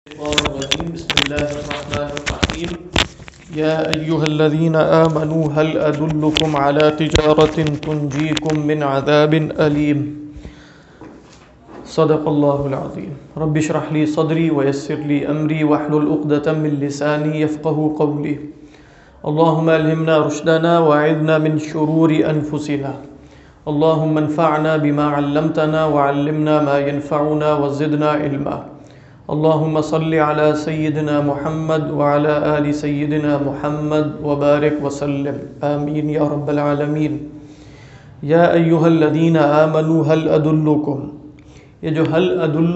بسم الله الرحمن الرحيم يا أيها الذين آمنوا هل أدلكم على تجارة تنجيكم من عذاب أليم صدق الله العظيم رب اشرح لي صدري ويسر لي أمري واحلل عقدة من لساني يفقهوا قولي اللهم ألهمنا رشدنا وأعذنا من شرور أنفسنا اللهم انفعنا بما علمتنا وعلمنا ما ينفعنا وزدنا علما اللهم صل على سيدنا محمد وعلى آل سيدنا محمد وبارك وسلم آمين يا رب العالمين يا أيها الذين آمنوا هل أدلكم یہ جو هل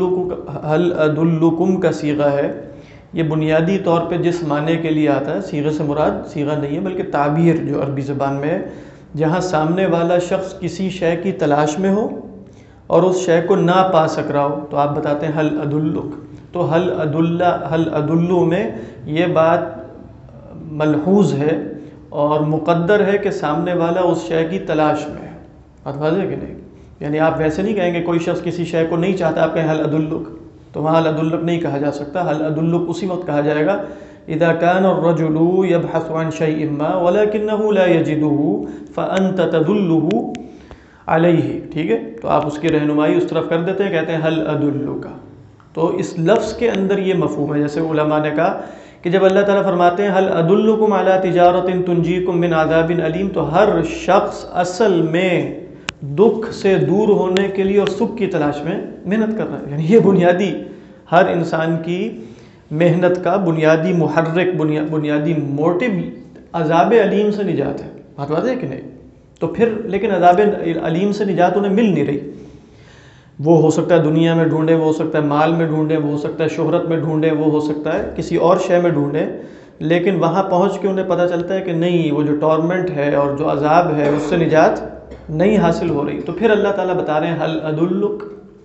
أدلكم کا صیغہ ہے یہ بنیادی طور پہ جس معنی کے لیے آتا ہے صیغے سے مراد صیغہ نہیں ہے بلکہ تعبیر جو عربی زبان میں ہے جہاں سامنے والا شخص کسی شے کی تلاش میں ہو اور اس شے کو نہ پا سک رہا ہو تو آپ بتاتے ہیں هل أدلك تو هل ادلو میں یہ بات ملحوظ ہے اور مقدر ہے کہ سامنے والا اس شے کی تلاش میں ہے. بات واضح ہے کہ نہیں؟ یعنی آپ ویسے نہیں کہیں گے کوئی شخص کسی شے کو نہیں چاہتا آپ کہیں هل ادلک تو وہاں هل ادلک نہیں کہا جا سکتا. هل ادلک اسی وقت کہا جائے گا اذا كان الرجل يبحث عن شيء ما ولكنه لا يجده فانت تدله عليه. ٹھیک ہے تو آپ اس کی رہنمائی اس طرف کر دیتے ہیں کہتے ہیں هل ادلک. تو اس لفظ کے اندر یہ مفہوم ہے جیسے علماء نے کہا کہ جب اللہ تعالیٰ فرماتے ہیں هل ادلکم علی تجارت تنجیکم من عذاب علیم تو ہر شخص اصل میں دکھ سے دور ہونے کے لیے اور سکھ کی تلاش میں محنت کر رہا ہے. یعنی یہ بنیادی ہر انسان کی محنت کا بنیادی محرک بنیادی موٹو عذاب علیم سے نجات ہے. بات واضح ہے کہ نہیں؟ تو پھر لیکن عذاب علیم سے نجات انہیں مل نہیں رہی. وہ ہو سکتا ہے دنیا میں ڈھونڈے وہ ہو سکتا ہے مال میں ڈھونڈے وہ ہو سکتا ہے شہرت میں ڈھونڈے وہ ہو سکتا ہے کسی اور شے میں ڈھونڈے لیکن وہاں پہنچ کے انہیں پتہ چلتا ہے کہ نہیں وہ جو ٹورمنٹ ہے اور جو عذاب ہے اس سے نجات نہیں حاصل ہو رہی. تو پھر اللہ تعالیٰ بتا رہے ہیں هل ادلک.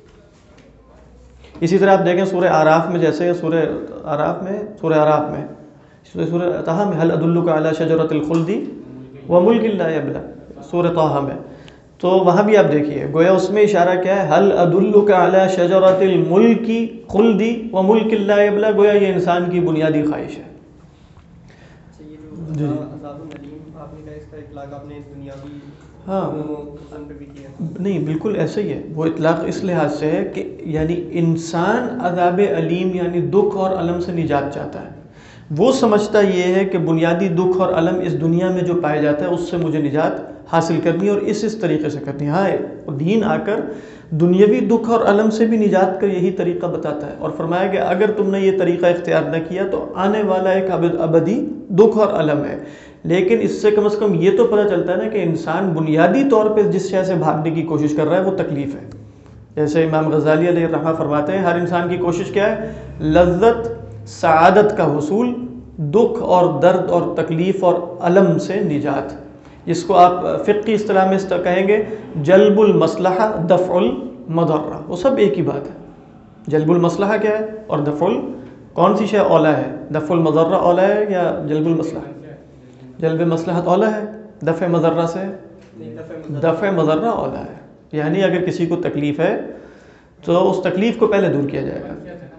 اسی طرح آپ دیکھیں سورہ اعراف میں جیسے سورہ اعراف میں سورہ طہ میں هل ادلک علی شجرۃ الخلد وملک لا یبلی. سورہ طہ میں تو وہاں بھی آپ دیکھیے گویا اس میں اشارہ کیا ہے هل ادلک علی شجرۃ الملک خلد وملک لا یبلی. گویا یہ انسان کی بنیادی خواہش ہے. ہاں نہیں بالکل ایسا ہی ہے. وہ اطلاق اس لحاظ سے ہے کہ یعنی انسان عذاب علیم یعنی دکھ اور الم سے نجات چاہتا ہے. وہ سمجھتا یہ ہے کہ بنیادی دکھ اور الم اس دنیا میں جو پایا جاتا ہے اس سے مجھے نجات حاصل کرنی ہے اور اس طریقے سے کرنی ہے. ہاں دین آ کر دنیاوی دکھ اور الم سے بھی نجات کا یہی طریقہ بتاتا ہے اور فرمایا کہ اگر تم نے یہ طریقہ اختیار نہ کیا تو آنے والا ایک ابدی دکھ اور الم ہے. لیکن اس سے کم از کم یہ تو پتہ چلتا ہے نا کہ انسان بنیادی طور پہ جس شے سے بھاگنے کی کوشش کر رہا ہے وہ تکلیف ہے. جیسے امام غزالی علیہ الرحمہ فرماتے ہیں ہر انسان کی کوشش کیا ہے؟ لذت سعادت کا حصول دکھ اور درد اور تکلیف اور الم سے نجات. جس کو آپ فقہی اصطلاح میں کہیں گے جلب المصلحہ دفع المضرہ. وہ سب ایک ہی بات ہے. جلب المصلحہ کیا ہے اور دفع کون سی شے اولا ہے؟ دفع المضرہ اولا ہے یا جلب المصلحہ؟ جلب مصلحت اولا ہے دفع مضرہ سے. دفع مضرہ اولا ہے. یعنی اگر کسی کو تکلیف ہے تو اس تکلیف کو پہلے دور کیا جائے گا.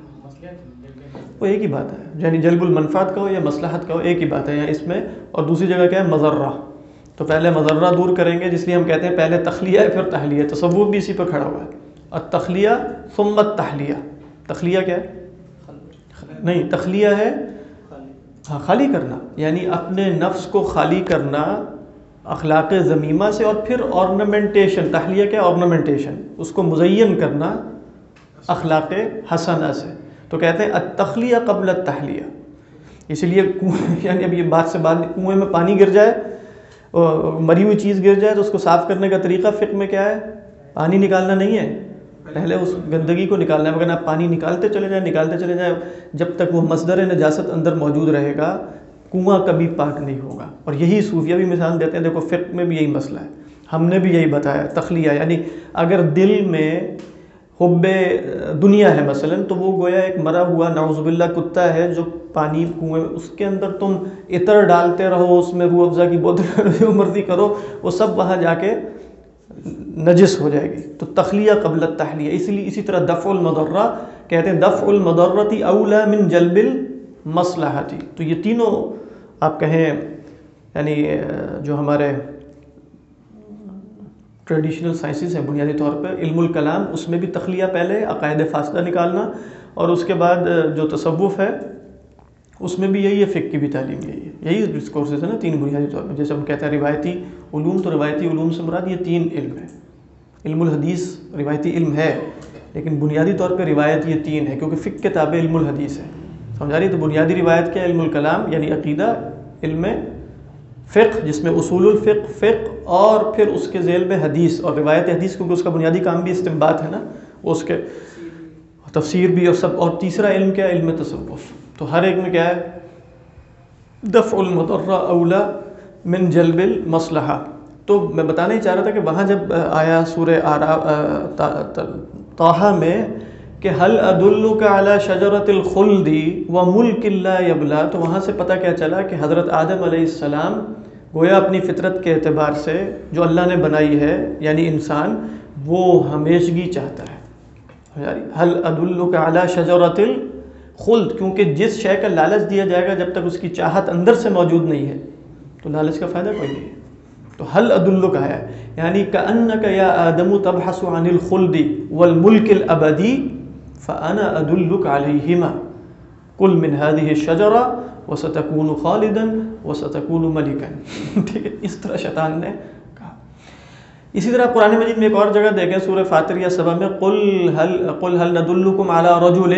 وہ ایک ہی بات ہے. یعنی جلب المنفعت کا ہو یا مصلحت کا ہو ایک ہی بات ہے. یہاں اس میں اور دوسری جگہ کیا ہے؟ مضرہ. تو پہلے مضرہ دور کریں گے جس لیے ہم کہتے ہیں پہلے تخلیہ ہے پھر تحلیہ. تصوف بھی اسی پہ کھڑا ہوا ہے. التخلیہ ثم التحلیہ. تخلیہ کیا ہے؟ نہیں تخلیہ ہے ہاں خالی کرنا یعنی اپنے نفس کو خالی کرنا اخلاق ذمیمہ سے اور پھر ornamentation. تحلیہ کیا؟ ornamentation. اس کو مزین کرنا اخلاق حسنہ سے. تو کہتے ہیں التخلیہ قبل التحلیہ. اسی لیے یعنی اب یہ بات سے بات کنویں میں پانی گر جائے مری ہوئی چیز گر جائے تو اس کو صاف کرنے کا طریقہ فقہ میں کیا ہے؟ پانی نکالنا نہیں ہے پہلے اس گندگی کو نکالنا ہے. مگر آپ پانی نکالتے چلے جائیں جب تک وہ مصدر نجاست اندر موجود رہے گا کنواں کبھی پاک نہیں ہوگا. اور یہی صوفیہ بھی مثال دیتے ہیں. دیکھو فقہ میں بھی یہی مسئلہ ہے. ہم نے بھی یہی بتایا تخلیہ یعنی اگر دل میں حب دنیا ہے مثلا تو وہ گویا ایک مرا ہوا نعوذ باللہ کتا ہے جو پانی کنویں میں اس کے اندر تم عطر ڈالتے رہو اس میں روح افزا کی بوتل جو مرضی کرو وہ سب وہاں جا کے نجس ہو جائے گی. تو تخلیہ قبل التحلیہ. اسی طرح دفع المضرہ کہتے ہیں دفع المضرۃ اولا من جلب المصلحۃ. تو یہ تینوں آپ کہیں یعنی جو ہمارے ٹریڈیشنل سائنسز ہیں بنیادی طور پہ، علم الکلام اس میں بھی تخلیہ پہلے، عقائد فاسدہ نکالنا، اور اس کے بعد جو تصوف ہے اس میں بھی یہی ہے، فقہ کی بھی تعلیم یہی ہے، یہی ڈسکورسز ہے نا تین بنیادی طور پہ. جیسے ہم کہتے ہیں روایتی علوم، تو روایتی علوم سے مراد یہ تین علم ہے. علم الحدیث روایتی علم ہے لیکن بنیادی طور پہ روایت یہ تین ہے، کیونکہ فقہ کے تابع علم الحدیث ہے. سمجھا رہی؟ تو بنیادی روایت کیا؟ علم الکلام یعنی عقیدہ، علم فقہ جس میں اصول الفقہ، فقہ، اور پھر اس کے ذیل میں حدیث اور روایت حدیث، کیونکہ اس کا بنیادی کام بھی استنباط ہے نا، اس کے تفسیر بھی اور سب. اور تیسرا علم کیا؟ علم تصوف. تو ہر ایک میں کیا ہے؟ دفع المضر اولا من جلب المصلحہ. تو میں بتانا ہی چاہ رہا تھا کہ وہاں جب آیا سورہ طٰہٰ میں کہ هل ادلک علی شجرۃ الخلد وملک لا یبلی، تو وہاں سے پتہ کیا چلا کہ حضرت آدم علیہ السلام گویا اپنی فطرت کے اعتبار سے جو اللہ نے بنائی ہے یعنی انسان، وہ ہمیشگی چاہتا ہے. هل ادلک علی شجرۃ الخلد، کیونکہ جس شے کا لالچ دیا جائے گا جب تک اس کی چاہت اندر سے موجود نہیں ہے تو لالچ کا فائدہ کوئی نہیں ہے. تو هل ادلک ہے یعنی کأنک یا آدم تبحث عن الخلد والملک الابدی فانا ادلک علیہما کل من هذه الشجرہ وستکون خالدا وستکون ملکا. ٹھیک ہے، اس طرح شیطان نے کہا. اسی طرح قرآن مجید میں ایک اور جگہ دیکھیں سورہ فاطر یا سبا میں قل هل ندلکم علی رجل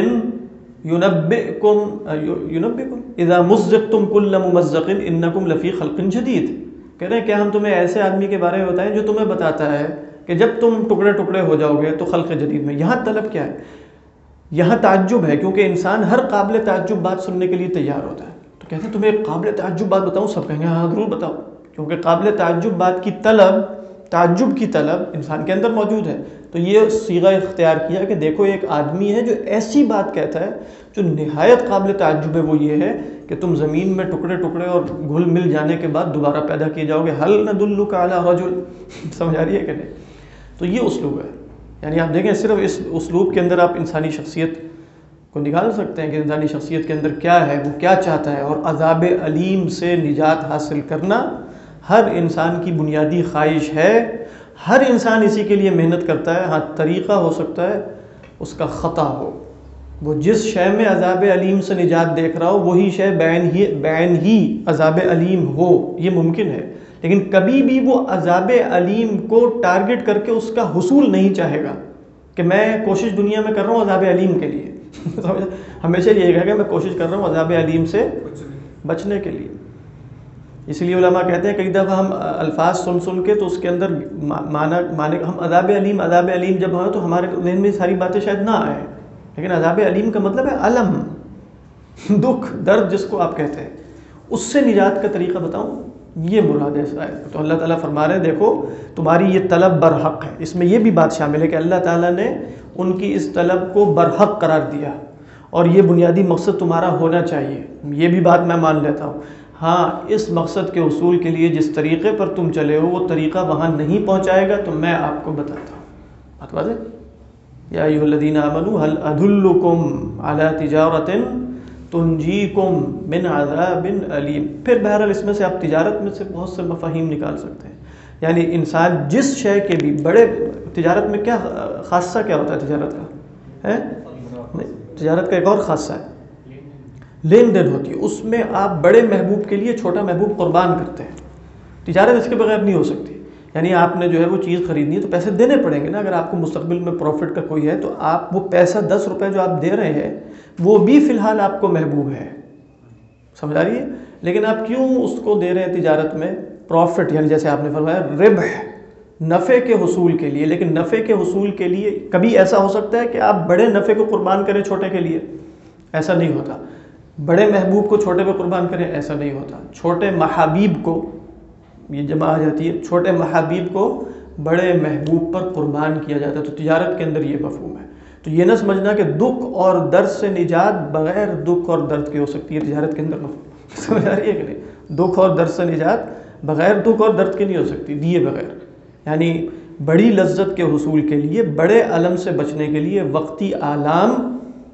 ينبئكم اذا مزقتم كل ممزق انکم لفی خلق جدید. کہہ رہے ہیں کیا ہم تمہیں ایسے آدمی کے بارے میں بتائیں جو تمہیں بتاتا ہے کہ جب تم ٹکڑے ٹکڑے ہو جاؤ گے تو خلق جدید میں. یہاں طلب کیا ہے؟ یہاں تعجب ہے، کیونکہ انسان ہر قابل تعجب بات سننے کے لیے تیار ہوتا ہے. تو کہتے ہیں تمہیں ایک قابل تعجب بات بتاؤں؟ سب کہیں گے ہاں ضرور بتاؤ، کیونکہ قابل تعجب بات کی طلب، تعجب کی طلب انسان کے اندر موجود ہے. تو یہ صیغہ اختیار کیا کہ دیکھو ایک آدمی ہے جو ایسی بات کہتا ہے جو نہایت قابل تعجب ہے. وہ یہ ہے کہ تم زمین میں ٹکڑے ٹکڑے اور گھل مل جانے کے بعد دوبارہ پیدا کیے جاؤ گے. هل ندلک علی رجل، سمجھ آ رہی ہے کہ نہیں؟ تو یہ اسلوب ہے. یعنی آپ دیکھیں صرف اس اسلوب کے اندر آپ انسانی شخصیت کو نکال سکتے ہیں کہ انسانی شخصیت کے اندر کیا ہے، وہ کیا چاہتا ہے. اور عذاب علیم سے نجات حاصل کرنا ہر انسان کی بنیادی خواہش ہے. ہر انسان اسی کے لیے محنت کرتا ہے. ہاں طریقہ ہو سکتا ہے اس کا خطا ہو، وہ جس شے میں عذاب علیم سے نجات دیکھ رہا ہو وہی شے بعین ہی عذاب علیم ہو، یہ ممکن ہے. لیکن کبھی بھی وہ عذاب علیم کو ٹارگٹ کر کے اس کا حصول نہیں چاہے گا کہ میں کوشش دنیا میں کر رہا ہوں عذاب علیم کے لیے. ہمیشہ یہ کہے گا میں کوشش کر رہا ہوں عذاب علیم سے بچنے کے لیے. اس لیے علماء کہتے ہیں کئی دفعہ ہم الفاظ سن کے تو اس کے اندر معنی ہم عذاب علیم جب ہوں تو ہمارے ذہن میں ساری باتیں شاید نہ آئیں، لیکن عذاب علیم کا مطلب ہے علم، دکھ، درد جس کو آپ کہتے ہیں. اس سے نجات کا طریقہ بتاؤں، یہ مراد ہے اس آیت. تو اللہ تعالیٰ فرما رہے ہیں دیکھو تمہاری یہ طلب برحق ہے. اس میں یہ بھی بات شامل ہے کہ اللہ تعالیٰ نے ان کی اس طلب کو برحق قرار دیا اور یہ بنیادی مقصد تمہارا ہونا چاہیے. یہ بھی بات میں مان لیتا ہوں. ہاں اس مقصد کے حصول کے لیے جس طریقے پر تم چلے ہو وہ طریقہ وہاں نہیں پہنچائے گا تو میں آپ کو بتاتا ہوں. بات واضح؟ یا ایھا الذین آمنوا هل ادلکم علی تجارۃ تنجیکم من عذاب علیم. پھر بہرحال اس میں سے آپ تجارت میں سے بہت سے مفاہیم نکال سکتے ہیں. یعنی انسان جس شے کے بھی بڑے، تجارت میں کیا خاصہ کیا ہوتا ہے تجارت کا؟ تجارت کا ایک اور خاصہ ہے لین دین ہوتی ہے. اس میں آپ بڑے محبوب کے لیے چھوٹا محبوب قربان کرتے ہیں. تجارت اس کے بغیر نہیں ہو سکتی. یعنی آپ نے جو ہے وہ چیز خریدنی ہے تو پیسے دینے پڑیں گے نا. اگر آپ کو مستقبل میں پروفٹ کا کوئی ہے تو آپ وہ پیسہ 10 روپے جو آپ دے رہے ہیں وہ بھی فی الحال آپ کو محبوب ہے. سمجھ آ رہی ہے؟ لیکن آپ کیوں اس کو دے رہے ہیں تجارت میں؟ پروفٹ، یعنی جیسے آپ نے فرمایا ربح، نفع کے حصول کے لیے. لیکن نفع کے حصول کے لیے کبھی ایسا ہو سکتا ہے کہ آپ بڑے نفع کو قربان کریں چھوٹے کے لیے؟ ایسا نہیں ہوتا. بڑے محبوب کو چھوٹے پہ قربان کریں؟ ایسا نہیں ہوتا. چھوٹے محابیب کو، یہ جمع آ جاتی ہے، چھوٹے محابیب کو بڑے محبوب پر قربان کیا جاتا ہے. تو تجارت کے اندر یہ مفہوم ہے. تو یہ نہ سمجھنا کہ دکھ اور درد سے نجات بغیر دکھ اور درد کے ہو سکتی ہے. تجارت کے اندر مفہوم سمجھ آ رہی ہے کہ نہیں؟ دکھ اور درد سے نجات بغیر دکھ اور درد کے نہیں ہو سکتی، دیے بغیر. یعنی بڑی لذت کے حصول کے لیے، بڑے علم سے بچنے کے لیے وقتی آلام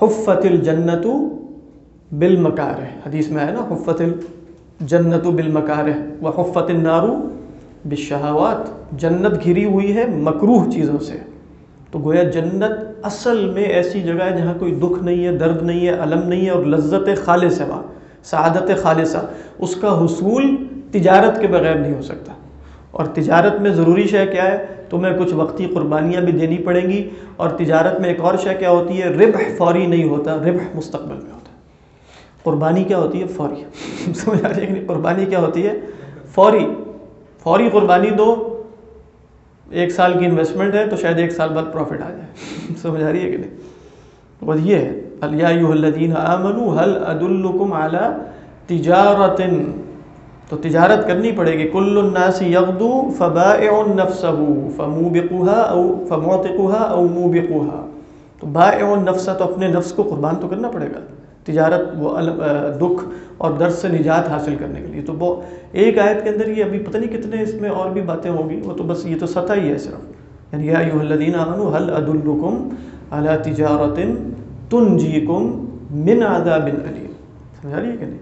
حفت الجنت بالمکارہ، حدیث میں آیا نا حفت الجنت بالمکارہ وحفت النار بالشہوات، جنت گھری ہوئی ہے مکروہ چیزوں سے. تو گویا جنت اصل میں ایسی جگہ ہے جہاں کوئی دکھ نہیں ہے، درد نہیں ہے، الم نہیں ہے، اور لذت خالص ہے وہاں، سعادت خالصہ. اس کا حصول تجارت کے بغیر نہیں ہو سکتا. اور تجارت میں ضروری شے کیا ہے؟ تمہیں کچھ وقتی قربانیاں بھی دینی پڑیں گی. اور تجارت میں ایک اور شے کیا ہوتی ہے؟ ربح فوری نہیں ہوتا، ربح مستقبل میں ہوتا ہے. قربانی کیا ہوتی ہے؟ فوری. سمجھ آ رہی ہے کہ نہیں؟ قربانی کیا ہوتی ہے؟ فوری. فوری قربانی دو، 1 سال کی انویسٹمنٹ ہے تو شاید 1 سال بعد پروفٹ آ جائے. سمجھ آ رہی ہے کہ نہیں؟ بس یہ ہے یا ایھا الذین آمنوا هل ادلکم علی تجارۃ، تو تجارت کرنی پڑے گی. کل الناس یغدو فبائع نفسہ فموبقها او فمعتقها او موبقها، تو بائع النفس تو اپنے نفس کو قربان تو کرنا پڑے گا. تجارت وہ دکھ اور درد سے نجات حاصل کرنے کے لیے. تو وہ ایک آیت کے اندر یہ ابھی پتہ نہیں کتنے اس میں اور بھی باتیں ہوگی، وہ تو بس یہ تو سطح ہی ہے صرف. یعنی یا ایھا الذین آمنوا هل ادلکم علی تجارۃ تنجیکم من عذاب علیم. سمجھ رہی ہے کہ نہیں؟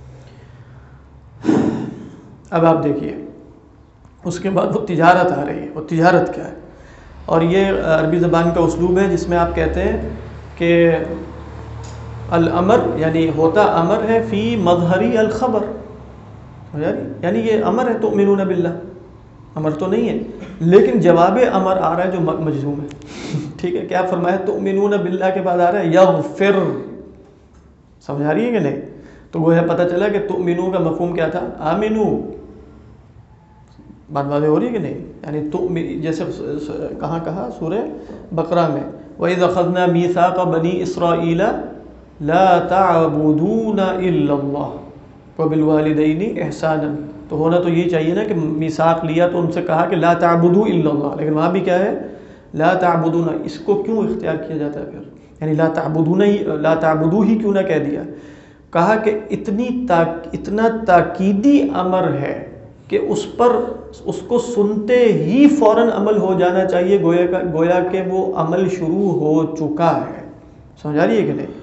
اب آپ دیکھیے اس کے بعد وہ تجارت آ رہی ہے. وہ تجارت کیا ہے؟ اور یہ عربی زبان کا اسلوب ہے جس میں آپ کہتے ہیں کہ الامر یعنی ہوتا امر ہے فی مظہری الخبر، یعنی یہ امر ہے تؤمنون باللہ، امر تو نہیں ہے لیکن جواب امر آ رہا ہے جو مجزوم ہے. ٹھیک ہے، کیا فرمایا؟ تؤمنون باللہ کے بعد آ رہا ہے یغفر. سمجھ آ رہی ہے کہ نہیں؟ تو وہ ہے پتہ چلا کہ تؤمنو کا مفہوم کیا تھا؟ آمنو. بات واضح ہو رہی ہے کہ نہیں؟ یعنی جیسے کہاں کہا سورہ بقرہ میں وَإِذْ أَخَذْنَا مِيثَاقَ بَنِي إِسْرَائِيلَ لَا تَعْبُدُونَ إِلَّا اللَّهَ وَبِالْوَالِدَيْنِ إِحْسَانًا. تو ہونا تو یہ چاہیے نا کہ میثاق لیا تو ان سے کہا کہ لا تعبدوا الا اللہ، لیکن وہاں بھی کیا ہے؟ لا تعبدون. اس کو کیوں اختیار کیا جاتا ہے پھر؟ یعنی لا تعبدو ہی کیوں نہ کہہ دیا؟ کہا کہ اتنا تاکیدی امر ہے کہ اس پر اس کو سنتے ہی فوراً عمل ہو جانا چاہیے، گویا کہ وہ عمل شروع ہو چکا ہے. سمجھ آ رہی ہے کہ نہیں؟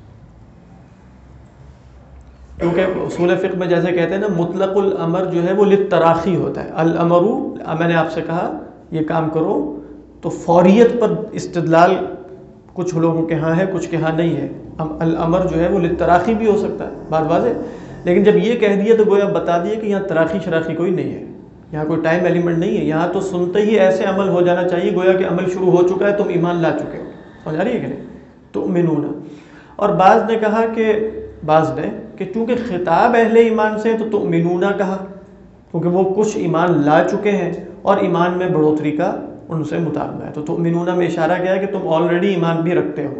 کیونکہ اصول فقہ میں جیسے کہتے ہیں نا مطلق الامر جو ہے وہ للتراخی ہوتا ہے. الامر، میں نے آپ سے کہا یہ کام کرو، تو فوریت پر استدلال کچھ لوگوں کے ہاں ہے کچھ کے ہاں نہیں ہے. الامر جو ہے وہ للتراخی بھی ہو سکتا ہے، بات واضح. لیکن جب یہ کہہ دیا تو گویا بتا دیا کہ یہاں تراخی شراخی کوئی نہیں ہے، یہاں کوئی ٹائم ایلیمنٹ نہیں ہے. یہاں تو سنتے ہی ایسے عمل ہو جانا چاہیے گویا کہ عمل شروع ہو چکا ہے، تم ایمان لا چکے ہو. سمجھ آ رہی ہے کہ نہیں؟ تؤمنون. اور بعض نے کہا کہ چونکہ خطاب اہل ایمان سے تو تؤمنون کہا کیونکہ وہ کچھ ایمان لا چکے ہیں اور ایمان میں بڑھوتری کا ان سے مطالبہ ہے. تو تؤمنون میں اشارہ کیا ہے کہ تم آلریڈی ایمان بھی رکھتے ہو.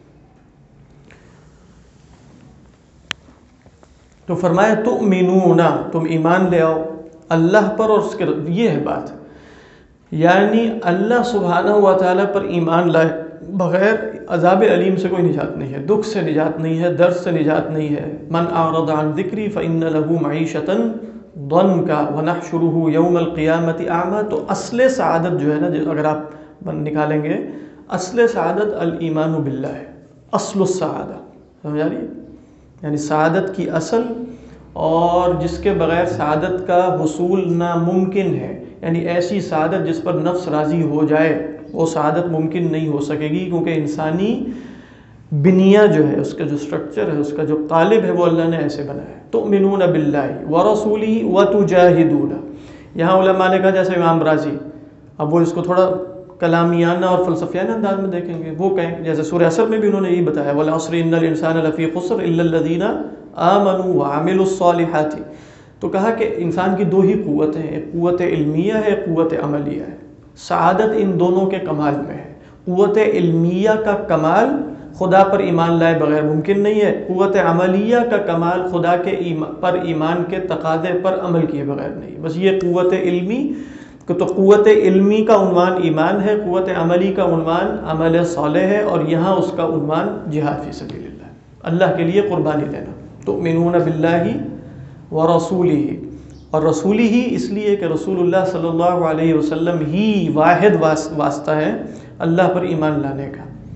تو فرمایا تؤمنون، تم ایمان لے آؤ اللہ پر. اور اس کے یہ ہے بات، یعنی اللہ سبحانہ و تعالیٰ پر ایمان لائے بغیر عذاب علیم سے کوئی نجات نہیں ہے، دکھ سے نجات نہیں ہے، درد سے نجات نہیں ہے. من اعرض عن ذکری فإن له معیشة ضنکا ونحشره یوم القیامة اعمی. تو اصل سعادت جو ہے نا، اگر آپ نکالیں گے اصل سعادت الایمان باللہ ہے، اصل السعادہ. سمجھ آ رہی ہے؟ یعنی سعادت کی اصل، اور جس کے بغیر سعادت کا حصول ناممکن ہے. یعنی ایسی سعادت جس پر نفس راضی ہو جائے وہ سعادت ممکن نہیں ہو سکے گی، کیونکہ انسانی بنیہ جو ہے، اس کا جو سٹرکچر ہے، اس کا جو قالب ہے، وہ اللہ نے ایسے بنایا ہے. تؤمنون باللہ ورسولہ وتجاہدون. یہاں علماء نے کہا جیسے امام راضی، اب وہ اس کو تھوڑا کلامیانہ اور فلسفیانہ انداز میں دیکھیں گے. وہ کہیں جیسے سورہ عصر میں بھی انہوں نے یہی بتایا والعصر ان الانسان لفی خسر الا الذین آمنوا وعملوا الصالحات. تو کہا کہ انسان کی 2 ہی قوتیں ہیں، ایک قوت علمیہ ہے، ایک قوت عملیہ ہے. سعادت ان دونوں کے کمال میں ہے. قوت علمیہ کا کمال خدا پر ایمان لائے بغیر ممکن نہیں ہے، قوت عملیہ کا کمال خدا کے پر ایمان کے تقاضے پر عمل کیے بغیر نہیں. بس یہ قوت علمی، تو قوت علمی کا عنوان ایمان ہے، قوت عملی کا عنوان عمل صالح ہے، اور یہاں اس کا عنوان جہاد فی سبیل اللہ، اللہ کے لیے قربانی دینا. تؤمنون باللہ ورسولہ. اور رسولی ہی اس لیے کہ رسول اللہ صلی اللہ علیہ وسلم ہی واحد واسطہ ہے اللہ پر ایمان لانے کا.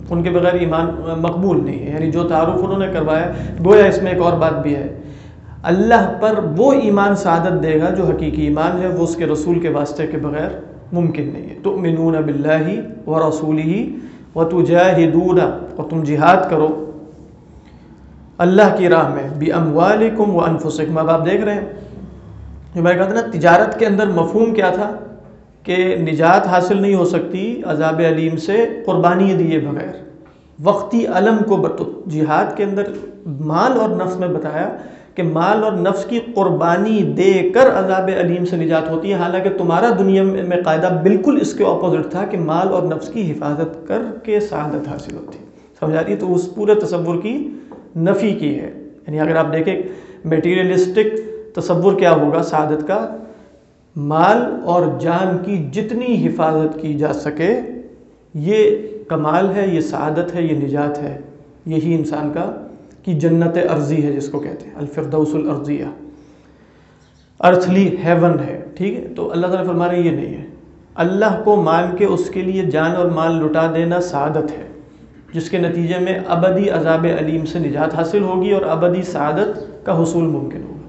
ان کے بغیر ایمان مقبول نہیں ہے. یعنی جو تعارف انہوں نے کروایا گویا اس میں ایک اور بات بھی ہے، اللہ پر وہ ایمان سعادت دے گا جو حقیقی ایمان ہے، وہ اس کے رسول کے واسطے کے بغیر ممکن نہیں ہے. تؤمنون باللہ ورسولہ وتجاہدون، اور تم جہاد کرو اللہ کی راہ میں، باموالکم وانفسکم. اب آپ دیکھ رہے ہیں جو میں کہا تھا نا، تجارت کے اندر مفہوم کیا تھا کہ نجات حاصل نہیں ہو سکتی عذاب علیم سے قربانی دیے بغیر، وقتی علم کو جہاد کے اندر مال اور نفس میں بتایا کہ مال اور نفس کی قربانی دے کر عذاب علیم سے نجات ہوتی ہے، حالانکہ تمہارا دنیا میں قاعدہ بالکل اس کے اپوزٹ تھا کہ مال اور نفس کی حفاظت کر کے سعادت حاصل ہوتی. سمجھ آ رہی ہے؟ تو اس پورے تصور کی نفی کی ہے. یعنی اگر آپ دیکھیں میٹیریلسٹک تصور کیا ہوگا سعادت کا، مال اور جان کی جتنی حفاظت کی جا سکے یہ کمال ہے، یہ سعادت ہے، یہ نجات ہے. یہی انسان کا کی جنت ارضی ہے، جس کو کہتے ہیں الفردوس الارضیہ، ارتھلی ہیون ہے. ٹھیک ہے، تو اللہ تعالیٰ فرما رہے ہیں یہ نہیں ہے. اللہ کو مان کے اس کے لیے جان اور مال لٹا دینا سعادت ہے، جس کے نتیجے میں ابدی عذاب علیم سے نجات حاصل ہوگی اور ابدی سعادت کا حصول ممکن ہوگا.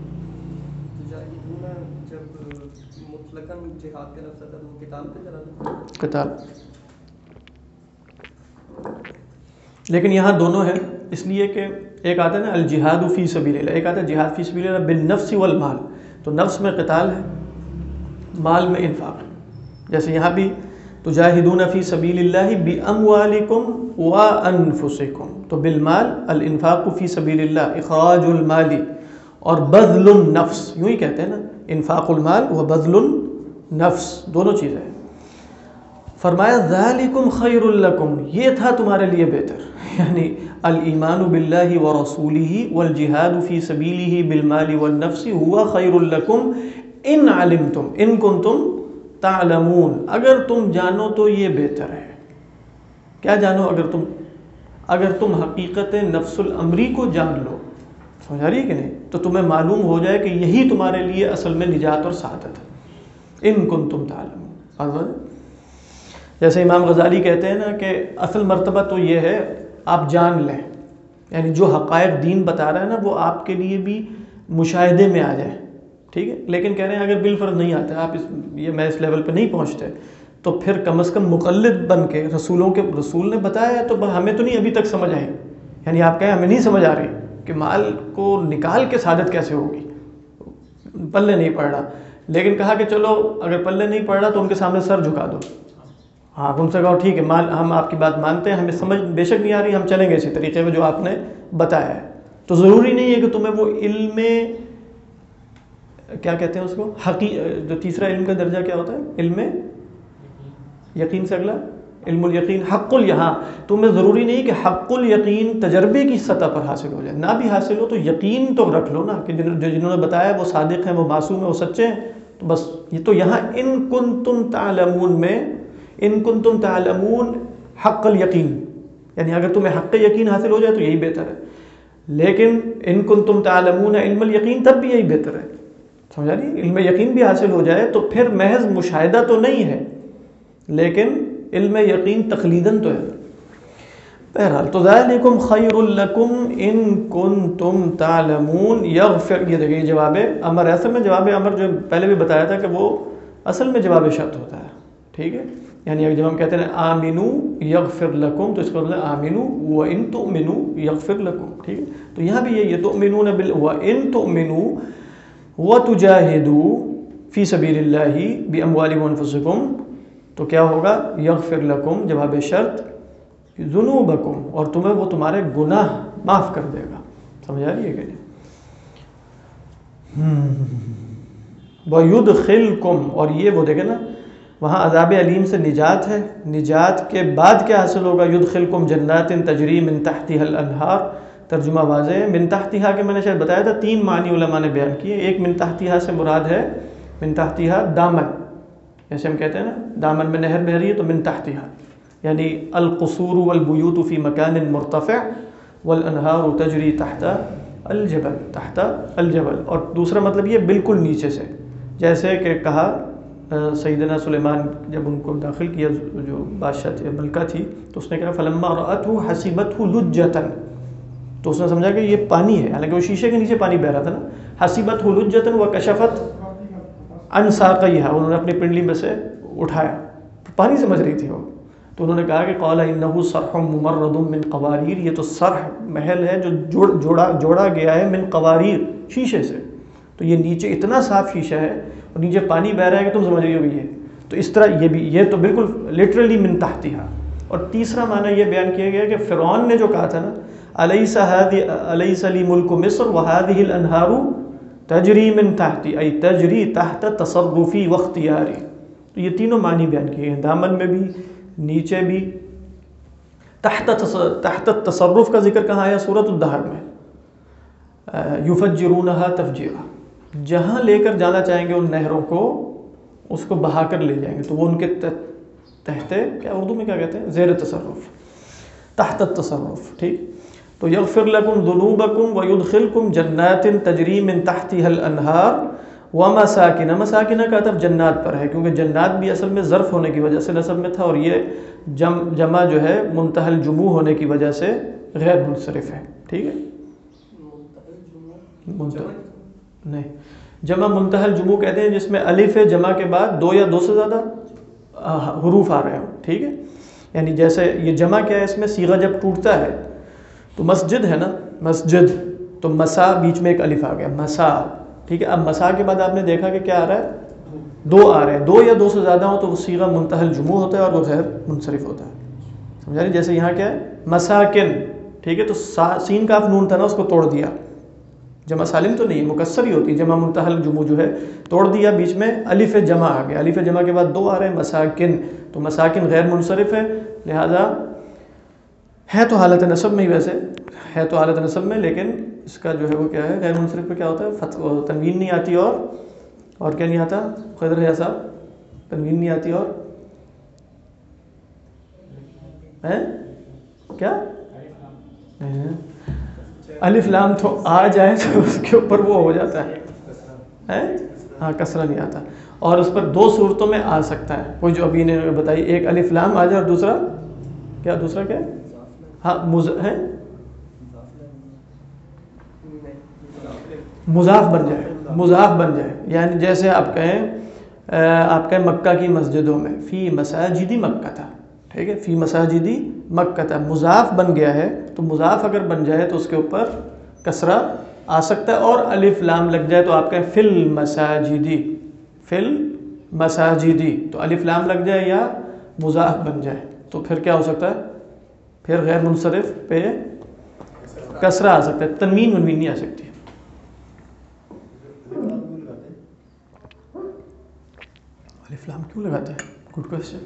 قتال، لیکن یہاں دونوں ہیں، اس لیے کہ ایک آتا ہے نا الجہاد فی سبیل اللہ، ایک آتا ہے جہاد فی سبیل اللہ بالنفس والمال. تو نفس میں قتال ہے، مال میں انفاق ہے. جیسے یہاں بھی تجاہدون فی سبیل اللہ باموالکم وانفسکم، تو بالمال الانفاق فی سبیل اللہ اخراج المال اور بذل النفس، یوں ہی کہتے ہیں نا، انفاق المال و بذل النفس دونوں چیزیں ہیں. فرمایا ذالکم خیر لکم، یہ تھا تمہارے لیے بہتر. یعنی الایمان باللہ ورسولہ والجہاد فی سبیلہ بالمال والنفس ہوا خیر لکم ان علمتم ان کنتم تعلمون، اگر تم جانو تو یہ بہتر ہے. کیا جانو؟ اگر تم حقیقت نفس الامری کو جان لو. سمجھ آ رہی ہے کہ نہیں؟ تو تمہیں معلوم ہو جائے کہ یہی تمہارے لیے اصل میں نجات اور سعادت ہے. ان کنتم تعلمون. جیسے امام غزالی کہتے ہیں نا کہ اصل مرتبہ تو یہ ہے آپ جان لیں، یعنی جو حقائق دین بتا رہا ہے نا وہ آپ کے لیے بھی مشاہدے میں آ جائے. ٹھیک ہے، لیکن کہہ رہے ہیں اگر بالفرض نہیں آتا، آپ میں اس لیول پہ نہیں پہنچتے، تو پھر کم از کم مقلد بن کے رسول نے بتایا ہے تو ہمیں تو نہیں ابھی تک سمجھ آئی. یعنی آپ کہیں ہمیں نہیں سمجھ آ رہی کہ مال کو نکال کے سعادت کیسے ہوگی، پلے نہیں پڑ رہا. لیکن کہا کہ چلو اگر پلے نہیں پڑ رہا تو ان کے سامنے سر جھکا دو. ہاں تم سے کہو ٹھیک ہے ہم آپ کی بات مانتے ہیں، ہمیں سمجھ بے شک نہیں آ رہی، ہم چلیں گے اسی طریقے میں جو آپ نے بتایا ہے. تو ضروری نہیں ہے کہ تمہیں وہ علم کیا کہتے ہیں اس کو، جو تیسرا علم کا درجہ کیا ہوتا ہے، علم یقین سے اگلا علم الیقین، حق یہاں تمہیں ضروری نہیں کہ حق الیقین تجربے کی سطح پر حاصل ہو جائے، نہ بھی حاصل ہو تو یقین تو رکھ لو نا کہ جنہوں نے بتایا وہ صادق ہیں، وہ معصوم ہیں، وہ سچے ہیں. تو بس یہ تو یہاں ان کنتم تعلمون میں ان کنتم تعلمون حق الیقین، یعنی اگر تمہیں حق یقین حاصل ہو جائے تو یہی بہتر ہے. لیکن ان کنتم تعلمون علم الیقین تب بھی یہی بہتر ہے. سمجھا رہی؟ علم یقین بھی حاصل ہو جائے تو پھر محض مشاہدہ تو نہیں ہے لیکن علم یقین تقلیداً تو ہے. بہرحال تو ذالکم خیر لکم ان کنتم تعلمون یغفر، یہ دیکھیں جواب امر ہے. اصل میں جواب امر جو پہلے بھی بتایا تھا کہ وہ اصل میں جواب شرط ہوتا ہے. ٹھیک ہے، یعنی جب ہم کہتے ہیں آمنو یغفر لکم تو اس کا مطلب آمنو وان تؤمنو یغفر لکم. ٹھیک ہے، تو یہاں بھی یہ تؤمنون وان تؤمنو وتجاہدوا فی سبیل اللہ باموالکم وانفسکم، تو کیا ہوگا؟ یغفر لکم جواب شرط، ذنوبکم، اور تمہیں وہ تمہارے گناہ معاف کر دے گا. سمجھ آ رہی ہے کہ نہیں؟ وَيُدْخِلْكُمْ، اور یہ وہ دیکھیں نا وہاں عذاب علیم سے نجات ہے، نجات کے بعد کیا حاصل ہوگا؟ يُدْخِلْكُمْ جَنَّاتٍ تَجْرِي مِن تَحْتِهَا الْأَنْهَارُ. ترجمہ واضح ہے. من تحتہا کے میں نے شاید بتایا تھا 3 معنی علماء نے بیان کیے. ایک من تحتہا سے مراد ہے من تحتہا دامن، جیسے ہم کہتے ہیں نا دامن میں نہر بہ رہی ہے تو من تحتہا، یعنی القصور والبیوت فی مکان مرتفع والانہار تجری تحت الجبل، تحت الجبل. اور دوسرا مطلب یہ بالکل نیچے سے، جیسے کہ کہا سیدنا سلیمان جب ان کو داخل کیا جو بادشاہ تھی ملکہ تھی تو اس نے کہا فلما رأته حسبته لجة، تو اس نے سمجھا کہ یہ پانی ہے، حالانکہ وہ شیشے کے نیچے پانی بہ رہا تھا نا. حسبته لجة وكشفت عن ساقيها، انہوں نے اپنی پنڈلی میں سے اٹھایا، پانی سمجھ رہی تھی وہ. تو انہوں نے کہا کہ قال انه صرح ممرد من قواریر، یہ تو صرح محل ہے جو جوڑا گیا ہے من قواریر، شیشے سے. تو یہ نیچے اتنا صاف شیشہ ہے اور نیچے پانی بہ رہا ہے کہ تم سمجھ رہی ہو یہ. تو اس طرح یہ بھی، یہ تو بالکل لٹرلی من تحتها. اور تیسرا معنی یہ بیان کیا گیا کہ فرعون نے جو کہا تھا نا الیس لی ملک مصر وهذه الانہار تجری من تحتی، ای تجری تحت تصرفی واختیاری. تو یہ تینوں معنی بیان کیے ہیں، دامن میں بھی، نیچے بھی. تحت التصرف کا ذکر کہاں آیا؟ سورۃ الدہر میں. یفجرونها تفجیرا، جہاں لے کر جانا چاہیں گے ان نہروں کو اس کو بہا کر لے جائیں گے، تو وہ ان کے تحت، کیا اردو میں کیا کہتے ہیں، زیر تصرف، تحت التصرف. ٹھیک. تو یغفر لکم ذنوبکم ویدخلکم جنات تجری من تحتها الانہار ومساکن. مساکن کا عطف جنات پر ہے کیونکہ جنات بھی اصل میں ظرف ہونے کی وجہ سے نصب میں تھا، اور یہ جمع جو ہے منتہی الجموع ہونے کی وجہ سے غیر منصرف ہے. ٹھیک ہے. نہیں، جمع منتہی الجموع کہتے ہیں جس میں الف جمع کے بعد دو یا دو سے زیادہ حروف آ رہے ہوں. ٹھیک ہے. یعنی جیسے یہ جمع کیا ہے، اس میں صیغہ جب ٹوٹتا ہے تو مسجد ہے نا، مسجد، تو مسا بیچ میں ایک الف آ گیا، مسا. ٹھیک ہے. اب مسا کے بعد آپ نے دیکھا کہ کیا آ رہا ہے، دو آ رہے ہیں. دو یا دو سے زیادہ ہوں تو وہ صیغہ منتہی الجموع ہوتا ہے اور وہ غیر منصرف ہوتا ہے. سمجھا نہیں؟ جیسے یہاں کیا ہے، مساکن. ٹھیک ہے. تو سین کاف نون تھا نا، اس کو توڑ دیا. جمع سالم تو نہیں، مکسر ہی ہوتی ہے جمع منتہی الجموع جو ہے، توڑ دیا، بیچ میں الف جمع آ گیا. الف جمع کے بعد دو آ رہے ہیں، مساکن. تو مساکن غیر منصرف ہے، لہذا ہے تو حالت نصب میں ہی، ویسے ہے تو حالت نصب میں، لیکن اس کا جو ہے وہ کیا ہے، غیر منصرف پہ کیا ہوتا ہے، تنوین نہیں آتی، اور کیا نہیں آتا خضر ہے صاحب، تنوین نہیں آتی، اور کیا الف لام تو آ جائے تو اس کے اوپر وہ ہو جاتا ہے، ہاں کسرہ نہیں آتا. اور اس پر دو صورتوں میں آ سکتا ہے، وہ جو ابھی نے بتائی، ایک الف لام آ جائے اور دوسرا کیا، دوسرا کیا ہاں ہے مضاف بن جائے، مضاف بن جائے. یعنی جیسے آپ کہیں مکہ کی مسجدوں میں، فی مساجد مکہ تھا. ٹھیک ہے. فی مساجد مکہ تھا، مضاف بن گیا ہے، تو مضاف اگر بن جائے تو اس کے اوپر کسرہ آ سکتا ہے، اور الف لام لگ جائے تو آپ کہیں فی المساجدی، فی المساجدی، تو الف لام لگ جائے یا مضاف بن جائے تو پھر کیا ہو سکتا ہے، پھر غیر منصرف پہ کسرہ آ سکتا ہے، تنوین ونوین نہیں آ سکتی. الف لام کیوں لگاتے ہیں؟ Good question.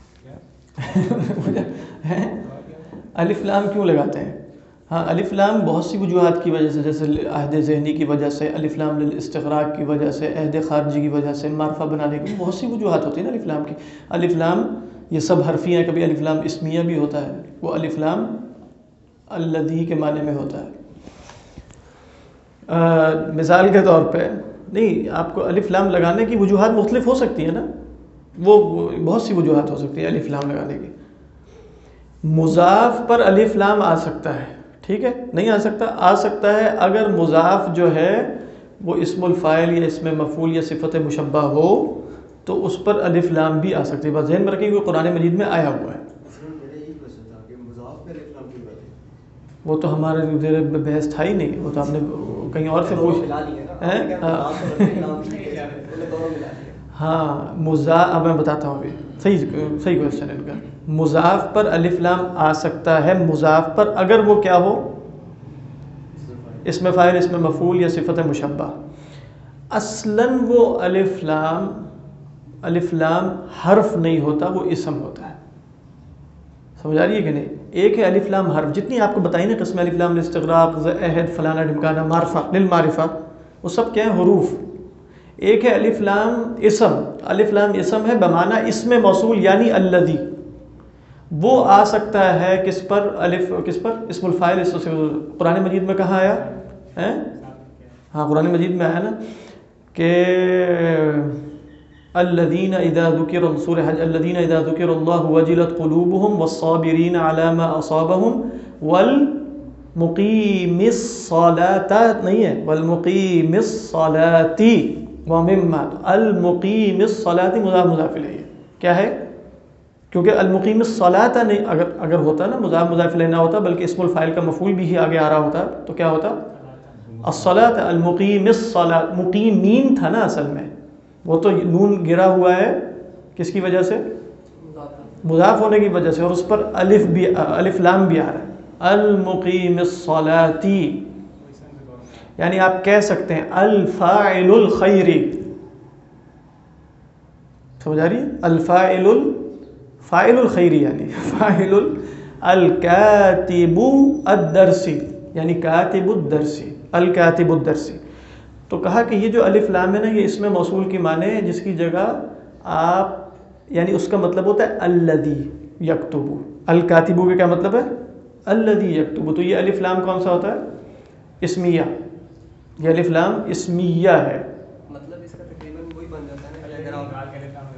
الف لام کیوں لگاتے ہیں؟ ہاں الف لام بہت سی وجوہات کی وجہ سے، جیسے عہد ذہنی کی وجہ سے، الف لام للاستغراق کی وجہ سے، عہد خارجی کی وجہ سے، معرفہ بنانے کی بہت سی وجوہات ہوتی ہیں نا الف لام کی. الف لام یہ سب حرفی ہیں، کبھی الف لام اسمیہ بھی ہوتا ہے، وہ الف لام الذی کے معنی میں ہوتا ہے. مثال کے طور پہ نہیں، آپ کو الف لام لگانے کی وجوہات مختلف ہو سکتی ہیں نا، وہ بہت سی وجوہات ہو سکتی ہے الف لام لگانے کی. مضاف پر الف لام آ سکتا ہے، ٹھیک ہے، نہیں آ سکتا، آ سکتا ہے اگر مضاف جو ہے وہ اسم الفاعل یا اسم مفعول یا صفت مشبہ ہو تو اس پر الف لام بھی آ سکتی ہے. بس ذہن میں رکھیں کہ قرآن مجید میں آیا ہوا ہے. وہ تو ہمارے بحث تھا ہی نہیں، وہ تو آپ نے کہیں اور سے پوچھ. ہاں اب میں بتاتا ہوں ابھی، صحیح کوشچن ان کا. مضاف پر الف لام آ سکتا ہے، مضاف پر اگر وہ کیا ہو، اسم فاعل، اسم مفعول یا صفت مشبہ. اصلاً وہ الف لام حرف نہیں ہوتا، وہ اسم ہوتا ہے. سمجھ آ رہی ہے کہ نہیں؟ ایک ہے الف لام حرف، جتنی آپ کو بتائی نا قسم، الف لام الاستغراق، عہد، فلانا ڈھمکانا، معرفہ، للمعرفہ، وہ سب کیا ہیں، حروف. ایک ہے الف لام اسم. الف لام اسم ہے بمعنی اسم موصول یعنی الذی. وہ آ سکتا ہے کس پر، کس پر، اسم الفاعل. قرآن مجید میں کہاں آیا ہے؟ ہاں قرآن مجید میں آیا نا کہ الذین اذا ذکر سورہ حج الذین اذا ذکر اللہ وجلت قلوبهم والصابرین علی ما اصابهم والمقیم الصلاة نہیں ہے والمقیم الصلاة ومما المقیم الصلاة مضاف الیہ کیا ہے؟ کیونکہ المقیم الصلاة نہیں اگر ہوتا نا مضاف الیہ نہ ہوتا بلکہ اسم الفاعل کا مفعول بھی ہی آگے آ رہا ہوتا تو کیا ہوتا؟ الصلاة المقیم الصلاة مقیمین تھا نا اصل میں، وہ تو نون گرا ہوا ہے کس کی وجہ سے؟ مضاف ہونے کی وجہ سے، اور اس پر الف لام بھی آ رہا ہے المقیم الصلاة، یعنی آپ کہہ سکتے ہیں الفاعل الخیر، سمجھ آ رہی ہے؟ الفاعل فاعل الخیر یعنی فاعل الکاتب الدرسی یعنی کاتب الدرسی الکاتب الدرسی۔ تو کہا کہ یہ جو الف لام ہے نا یہ اسم موصول کی معنی ہے جس کی جگہ آپ یعنی اس کا مطلب ہوتا ہے الذی یکتب، الکاتب کا کیا مطلب ہے؟ الذی یکتب، تو یہ الف لام کون سا ہوتا ہے؟ اسمیہ، یہ الف لام اسمیہ ہے۔ مطلب اس کا تقریباً وہی بن جاتا ہے نا کہ اگر آپ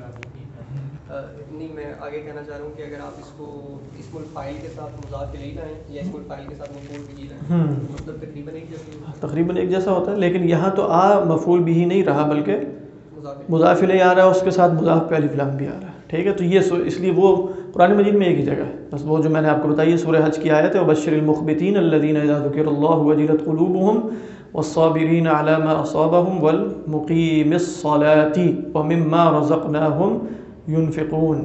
نہیں میں آگے کہنا چاہ رہا ہوں کہ اگر آپ اس کو اسم الفاعل کے ساتھ مضاف الیہ لائیں یا اسم الفاعل کے ساتھ مفعول بھی لائیں مطلب تقریباً ایک جیسا ہوتا ہے، لیکن یہاں تو مفعول بھی ہی نہیں رہا بلکہ مضاف الیہ آ رہا ہے، اس کے ساتھ مضاف پہ الف لام بھی آ رہا ہے، ٹھیک ہے؟ تو یہ اس لیے وہ قرآن مجید میں ایک ہی جگہ ہے، بس وہ جو میں نے آپ کو بتائی ہے سورہ حج کی آیت ہے وبشر المخبتین الذین اذا ذکر اللہ وجلت قلوبهم والصابرین علی ما اصابهم والمقیم الصلاة ومما رزقناهم ينفقون۔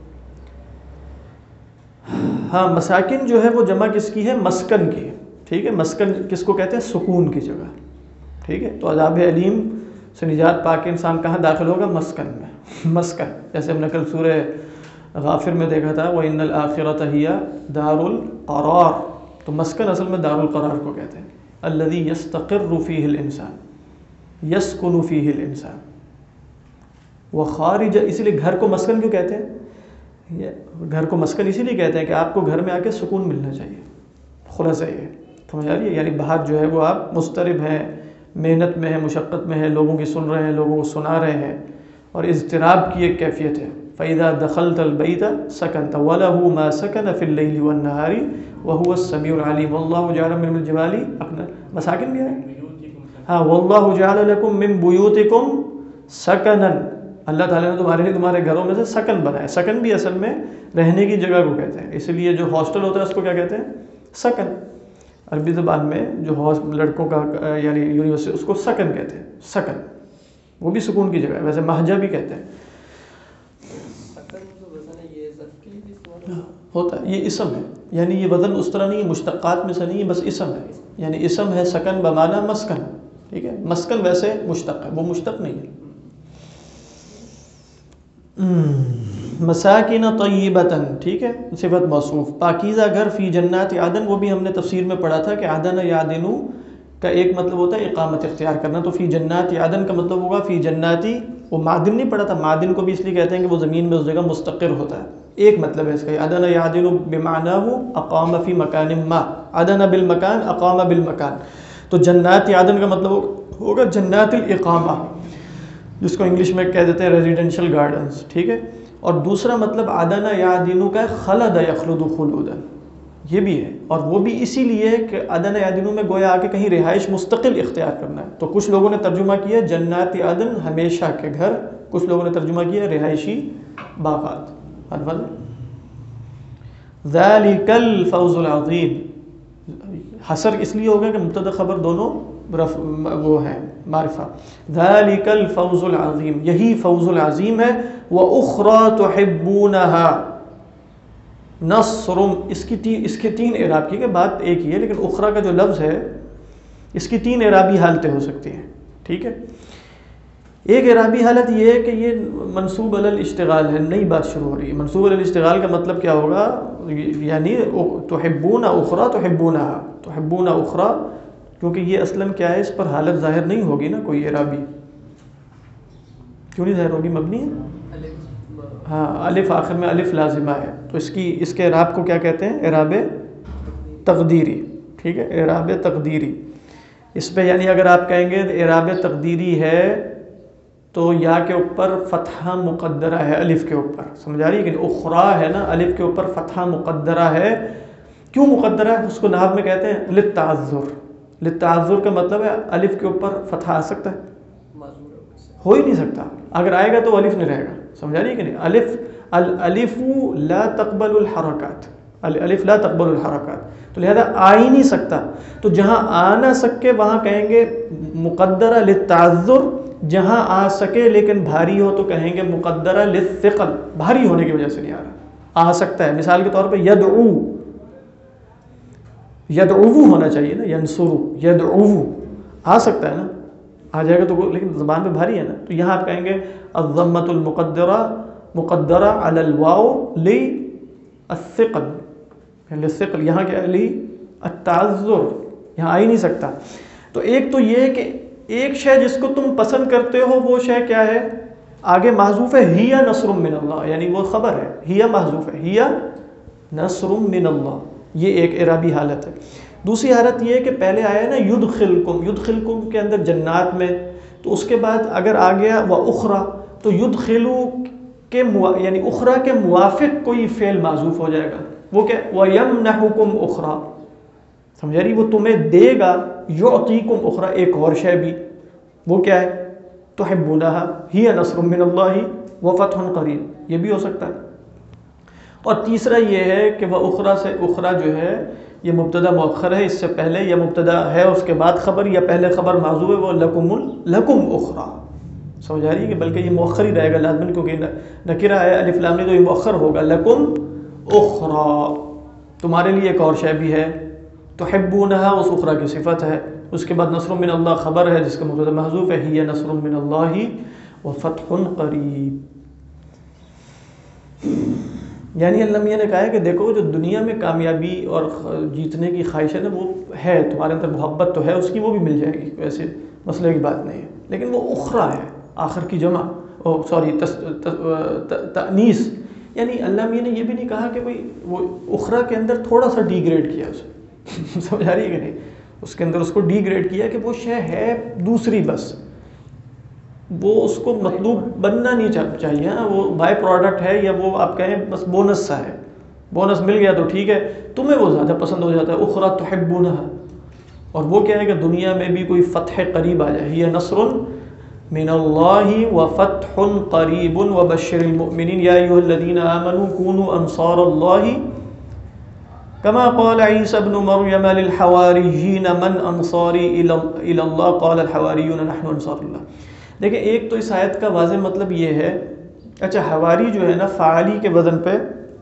ہاں مساکن جو ہے وہ جمع کس کی ہے؟ مسکن کی، ٹھیک ہے؟ مسکن کس کو کہتے ہیں؟ سکون کی جگہ، ٹھیک ہے؟ تو عذاب علیم سے نجات پا کے انسان کہاں داخل ہوگا؟ مسکن میں، مسکن، جیسے ہم نے کل سورہ غافر میں دیکھا تھا وَإِنَّ الْآخِرَةَ هِيَ دَارُ الْقَرَارِ، تو مسکن اصل میں دار القرار کو کہتے ہیں، الذي يستقر فيه الانسان يسكن فيه الانسان وخارج، اسی لیے گھر کو مسکن کیوں کہتے ہیں؟ گھر کو مسکن اسی لیے کہتے ہیں کہ آپ کو گھر میں آ کے سکون ملنا چاہیے، خلاصہ یہ سمجھ آ رہی ہے؟ یعنی باہر جو ہے وہ آپ مضطرب ہیں، محنت میں ہیں، مشقت میں ہیں، لوگوں کی سن رہے ہیں، لوگوں کو سنا رہے ہیں، اور اضطراب کی ایک کیفیت ہے۔ فَإِذَا دَخَلْتَ الْبَيْتَ سَكَنْتَ وَلَهُ مَا سَكَنَ فِي اللَّيْلِ وَالنَّهَارِ وَهُوَ السَّمِيعُ الْعَلِيمُ وَاللَّهُ جَعَلَ مِنَ الْجِبَالِ أَكْنَانًا، مساکن بھی ہے، ہاں وَاللَّهُ جَعَلَ لَكُم مِّن بُيُوتِكُمْ سَكَنًا، اللہ تعالیٰ نے تمہارے لیے تمہارے گھروں میں سے سکن بنایا۔ سکن بھی اصل میں رہنے کی جگہ کو کہتے ہیں، اس لیے جو ہاسٹل ہوتا ہے اس کو کیا کہتے ہیں؟ سکن۔ عربی زبان میں جو لڑکوں کا یعنی یونیورسٹی اس کو سکن کہتے ہیں، سکن، وہ بھی سکون کی جگہ ہے، ویسے مہجہ بھی کہتے ہیں، ہوتا ہے، یہ اسم ہے، یعنی یہ وزن اس طرح نہیں ہے، مشتقات میں سے نہیں ہے، بس اسم ہے، یعنی اسم ہے سکن بمعنی مسکن، ٹھیک ہے؟ مسکن ویسے مشتق ہے، وہ مشتق نہیں ہے۔ مساکن طیبتن، ٹھیک ہے؟ صفت موصوف، پاکیزہ گھر، فی جنات عدن، وہ بھی ہم نے تفسیر میں پڑھا تھا کہ عدن یعدنو کا ایک مطلب ہوتا ہے اقامت اختیار کرنا، تو فی جنات عدن کا مطلب ہوگا فی جناتی، وہ معدن نہیں پڑھا تھا، معدن کو بھی اس لیے کہتے ہیں کہ وہ زمین میں اس جگہ مستقر ہوتا ہے، ایک مطلب ہے اس کا، عدن یعدن بمعناہ اقام فی مکان ما، عدن بالمکان اقام بالمکان، تو جنات عدن کا مطلب ہوگا جنات الاقامہ، جس کو انگلش میں کہہ دیتے ہیں ریزیڈینشل گارڈنز، ٹھیک ہے؟ اور دوسرا مطلب عدن یعدن کا خلد یخلد خلودا، یہ بھی ہے، اور وہ بھی اسی لیے کہ عدن یعدن میں گویا آ کے کہیں رہائش مستقل اختیار کرنا ہے، تو کچھ لوگوں نے ترجمہ کیا جنات عدن ہمیشہ کے گھر، کچھ لوگوں نے ترجمہ کیا رہائشی باغات۔ ذالک الفوز العظیم، حصر اس لیے ہوگا کہ مبتدا خبر دونوں وہ ہیں معرفہ، ذالک الفوز العظیم، یہی فوز العظیم ہے، وَأُخْرَى تُحِبُّونَهَا نصر، اس کے تین اعراب کی، کہ بات ایک ہی ہے لیکن اخرى کا جو لفظ ہے اس کی تین اعرابی حالتیں ہو سکتی ہیں، ٹھیک ہے؟ ایک اعرابی حالت یہ ہے کہ یہ منصوب علی الاشتغال ہے، نئی بات شروع ہو رہی ہے، منصوب علی الاشتغال کا مطلب کیا ہوگا؟ یعنی تحبون اخرى تحبونها، تحبون اخرى، کیونکہ یہ اصلاً کیا ہے، اس پر حالت ظاہر نہیں ہوگی نا کوئی اعرابی، کیوں نہیں ظاہر ہوگی؟ مبنی ہے، ہاں الف آخر میں الف لازمہ ہے، تو اس کے اعراب کو کیا کہتے ہیں؟ اعراب تقدیری، ٹھیک ہے؟ اعراب تقدیری، اس پہ یعنی اگر آپ کہیں گے اعراب تقدیری ہے تو یا کے اوپر فتحہ مقدرہ ہے الف کے اوپر، سمجھا رہی ہے کہ اخرا ہے نا، الف کے اوپر فتحہ مقدرہ ہے. کیوں مقدرہ ہے؟ اس کو نحو میں کہتے ہیں للتعذر. للتعذر کا مطلب ہے الف کے اوپر فتحہ آ سکتا ہے؟ ہو ہی نہیں سکتا. اگر آئے گا تو الف نہیں رہے گا، سمجھا رہی ہے کہ نہیں؟ الالف لا تقبل الحرکات، الالف لا تقبل الحرکات، تو لہذا آ ہی نہیں سکتا. تو جہاں آ نہ سکے وہاں کہیں گے مقدرہ للتعذر، جہاں آ سکے لیکن بھاری ہو تو کہیں گے مقدرہ للثقل، بھاری ہونے کی وجہ سے نہیں آ رہا. آ سکتا ہے، مثال کے طور پہ یدعو، یدعو ہونا چاہیے نا، ینصرو، یدعو آ سکتا ہے نا، آ جائے گا تو، لیکن زبان پہ بھاری ہے نا. تو یہاں آپ کہیں گے الضمۃ المقدرہ مقدرہ علی الواو للثقل، للثقل، یہاں کیا لی التعذر، یہاں آ ہی نہیں سکتا. تو ایک تو یہ کہ ایک شے جس کو تم پسند کرتے ہو وہ شے کیا ہے؟ آگے محذوف ہے ہی نصر من اللہ، یعنی وہ خبر ہے، ہی محذوف ہے، ہی نصر من اللہ، یہ ایک اعرابی حالت ہے. دوسری حالت یہ ہے کہ پہلے آیا ہے نا یدخلکم، یدخلکم کے اندر جنات میں، تو اس کے بعد اگر آ گیا وَأُخْرَى تو یدخلو کے یعنی اخرا کے موافق کوئی فعل معذوف ہو جائے گا. وہ کہ وَيَمْنَحُكُمْ أُخْرَى، سمجھا رہی؟ وہ تمہیں دے گا، یعطیکم اخرى، ایک اور شے بھی، وہ کیا ہے؟ تحبونها ہی نصر من اللہ وفتح قریب، یہ بھی ہو سکتا ہے. اور تیسرا یہ ہے کہ وہ اخرا سے، اخرا جو ہے یہ مبتدا مؤخر ہے، اس سے پہلے یا مبتدا ہے اس کے بعد خبر، یا پہلے خبر معذوف ہے، وہ لکم اخرا، سمجھا رہی ہے کہ بلکہ یہ مؤخر ہی رہے گا لازماً، کیونکہ نکرہ ہے الف لام میم، تو یہ مؤخر ہوگا. لکم اخرا، تمہارے لیے ایک اور شے بھی ہے. تحبونہا اس اخرا کی صفت ہے. اس کے بعد نصر من اللہ خبر ہے جس کا مبتدا محذوف ہے، ہی نصر من اللہ وفتح قریب. یعنی اللہ میاں نے کہا ہے کہ دیکھو جو دنیا میں کامیابی اور جیتنے کی خواہش ہے نا، وہ ہے تمہارے اندر، محبت تو ہے اس کی، وہ بھی مل جائے گی، ویسے مسئلے کی بات نہیں ہے، لیکن وہ اخرا ہے، آخر کی جمع، تأنیس. یعنی اللہ میاں نے یہ بھی نہیں کہا کہ بھئی وہ اخرا کے اندر تھوڑا سا ڈی گریڈ کیا اسے، سمجھا رہی ہے کہ نہیں؟ اس کے اندر اس کو ڈی گریڈ کیا کہ وہ شے ہے دوسری، بس وہ اس کو مطلوب بننا نہیں چاہیے، وہ بائی پروڈکٹ ہے، یا وہ آپ کہیں بس بونس سا ہے، بونس مل گیا تو ٹھیک ہے، تمہیں وہ زیادہ پسند ہو جاتا ہے. اخرى تحبونها، اور وہ کیا ہے کہ دنیا میں بھی کوئی فتح قریب آ جائے، ہی نصر من اللہ وفتح قریب وبشر المؤمنین یا ایھا الذین آمنوا کونوا انصار اللہ کما قال عیسی ابن مریم للحواریین من انصاری الی اللہ قال الحواریون نحن انصار اللہ. دیکھیں ایک تو اس آیت کا واضح مطلب یہ ہے، اچھا حواری جو ہے نا فعالی کے وزن پہ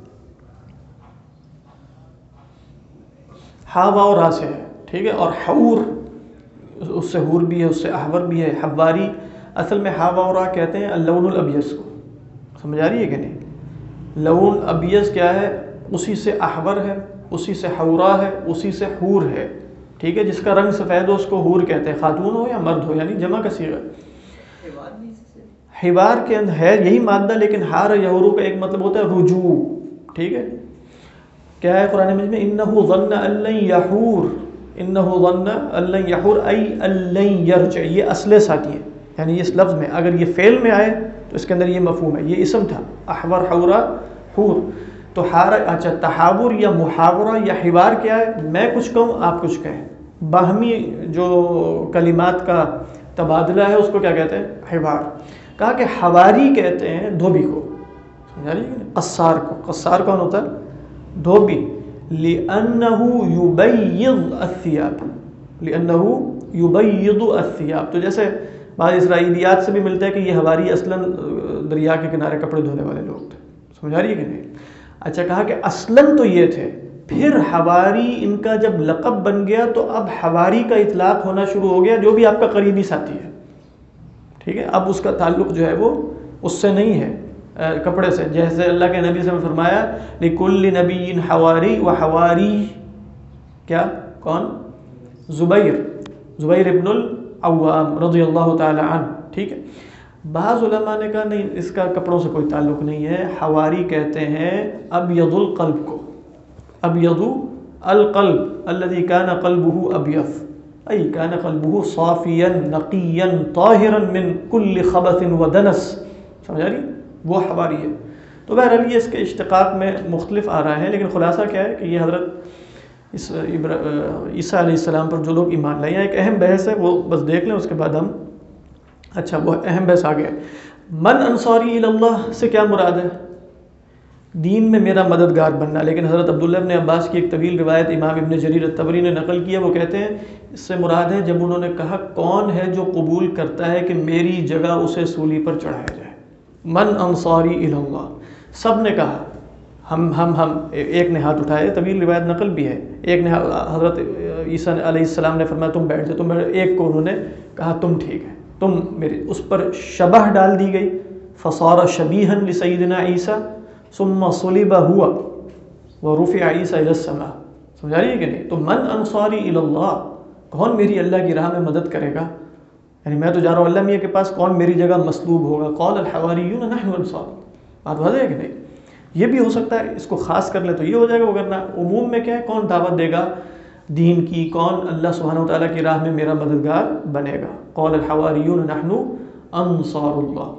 ہا واو را سے ہے، ٹھیک ہے، اور حور اس سے حور بھی ہے، اس سے احور بھی ہے. حواری اصل میں ہا واو را کہتے ہیں اللون الابیض کو، سمجھا رہی ہے کہ نہیں؟ لون ابیض کیا ہے؟ اسی سے احور ہے، اسی سے حورا ہے، اسی سے حور ہے، ٹھیک ہے، جس کا رنگ سفید ہو اس کو حور کہتے ہیں، خاتون ہو یا مرد ہو، یعنی جمع کا صیغہ. حوار کے اندر ہے یہی مادہ، لیکن ہار یہورو کا ایک مطلب ہوتا ہے رجوع، ٹھیک ہے. کیا ہے قرآن مجید میں؟ انہ ظن ان لن یحور، انہ ظن ان لن یحور ای ان لن یرجع، یہ اصل ساتھی ہے، یعنی اس لفظ میں اگر یہ فعل میں آئے تو اس کے اندر یہ مفہوم ہے. یہ اسم تھا احور حورا حور، تو ہار، اچھا تحاور یا محاورہ یا حوار کیا ہے؟ میں کچھ کہوں آپ کچھ کہیں، باہمی جو کلمات کا تبادلہ ہے اس کو کیا کہتے ہیں؟ حوار. کہا کہ حواری کہتے ہیں دھوبی کو، سمجھا رہی ہے؟ قصار کو. قصار کون ہوتا ہے؟ دھوبی. لِأَنَّهُ يُبَيِّضُ الثِّيَابَ، لِأَنَّهُ يُبَيِّضُ الثِّيَابَ. تو جیسے بعض اسرائیلیات سے بھی ملتا ہے کہ یہ حواری اصلاً دریا کے کنارے کپڑے دھونے والے لوگ تھے، سمجھا رہی ہے کہ نہیں؟ اچھا کہا کہ اصلاً تو یہ تھے، پھر حواری ان کا جب لقب بن گیا تو اب حواری کا اطلاق ہونا شروع ہو گیا، جو بھی آپ کا قریبی ساتھی ہے، ٹھیک ہے. اب اس کا تعلق جو ہے وہ اس سے نہیں ہے کپڑے سے. جیسے اللہ کے نبی سے فرمایا لِكُلِّ نَبِيٍّ حَوَارِي وَحَوَارِي، کیا؟ کون؟ زبیر ابن العوام رضی اللہ تعالی عنہ، ٹھیک ہے. بعض علماء نے کہا نہیں، اس کا کپڑوں سے کوئی تعلق نہیں ہے. حواری کہتے ہیں ابیض القلب کو، ابیض القلب الذي كان قلبه ابيض، ای کان قلبہ صافیا نقیا طاہرا من کل خبث ودنس. سمجھا رہی؟ وہ حواری ہے. تو بہرحال یہ اس کے اشتقاق میں مختلف آ رہا ہے، لیکن خلاصہ کیا ہے کہ یہ حضرت عیسیٰ علیہ السلام پر جو لوگ ایمان لائے، ایک اہم بحث ہے، وہ بس دیکھ لیں، اس کے بعد ہم وہ اہم بحث آ گیا. من انصاری الی اللہ سے کیا مراد ہے؟ دین میں میرا مددگار بننا. لیکن حضرت عبداللہ ابن عباس کی ایک طویل روایت امام ابن جریر الطبری نے نقل کیا، وہ کہتے ہیں اس سے مراد ہے جب انہوں نے کہا کون ہے جو قبول کرتا ہے کہ میری جگہ اسے سولی پر چڑھایا جائے. من انصاری الی اللہ، سب نے کہا ہم. ایک نے ہاتھ اٹھائے، طویل روایت نقل بھی ہے. ایک نے حضرت عیسیٰ علیہ السلام نے فرمایا تم بیٹھ جاؤ. ایک کو انہوں نے کہا تم ٹھیک ہے، تم میری. اس پر شبہ ڈال دی گئی، فصار شبیہا لسیدنا عیسیٰ ثم صلب ہوا ورفع عیسیٰ الی السماء. سمجھا رہی ہے کہ نہیں؟ تو من انصاری الی اللہ، کون میری اللہ کی راہ میں مدد کرے گا؟ یعنی میں تو جا رہا ہوں اللہ میاں کے پاس، کون میری جگہ مصلوب ہوگا؟ قال الحواریون نحن انصار. بات واضح ہے کہ نہیں؟ یہ بھی ہو سکتا ہے، اس کو خاص کر لیں تو یہ ہو جائے گا، وگرنہ عموم میں کیا ہے، کون دعوت دے گا دین کی، کون اللہ سبحانہ وتعالیٰ کی راہ میں میرا مددگار بنے گا. قال الحواریون نحن انصار اللہ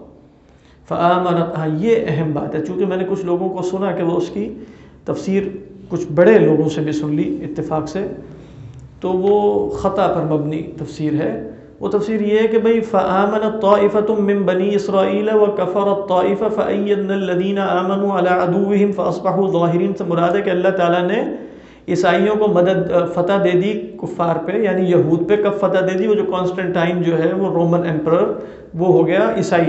فآمنت. ہاں یہ اہم بات ہے، چونکہ میں نے کچھ لوگوں کو سنا کہ وہ اس کی تفسیر کچھ بڑے لوگوں سے بھی سن لی اتفاق سے، تو وہ خطا پر مبنی تفسیر ہے. وہ تفسیر یہ ہے کہ بھئی فآمنت طائفة من بنی اسرائیل وکفرت طائفة فأیدنا الذین آمنوا علی عدوہم فاصبحوا ظاہرین سے مراد ہے کہ اللہ تعالیٰ نے عیسائیوں کو فتح دے دی کفار پہ، یعنی یہود پہ. کب فتح دے دی؟ وہ جو کانسٹنٹائن جو ہے وہ رومن ایمپرر، وہ ہو گیا عیسائی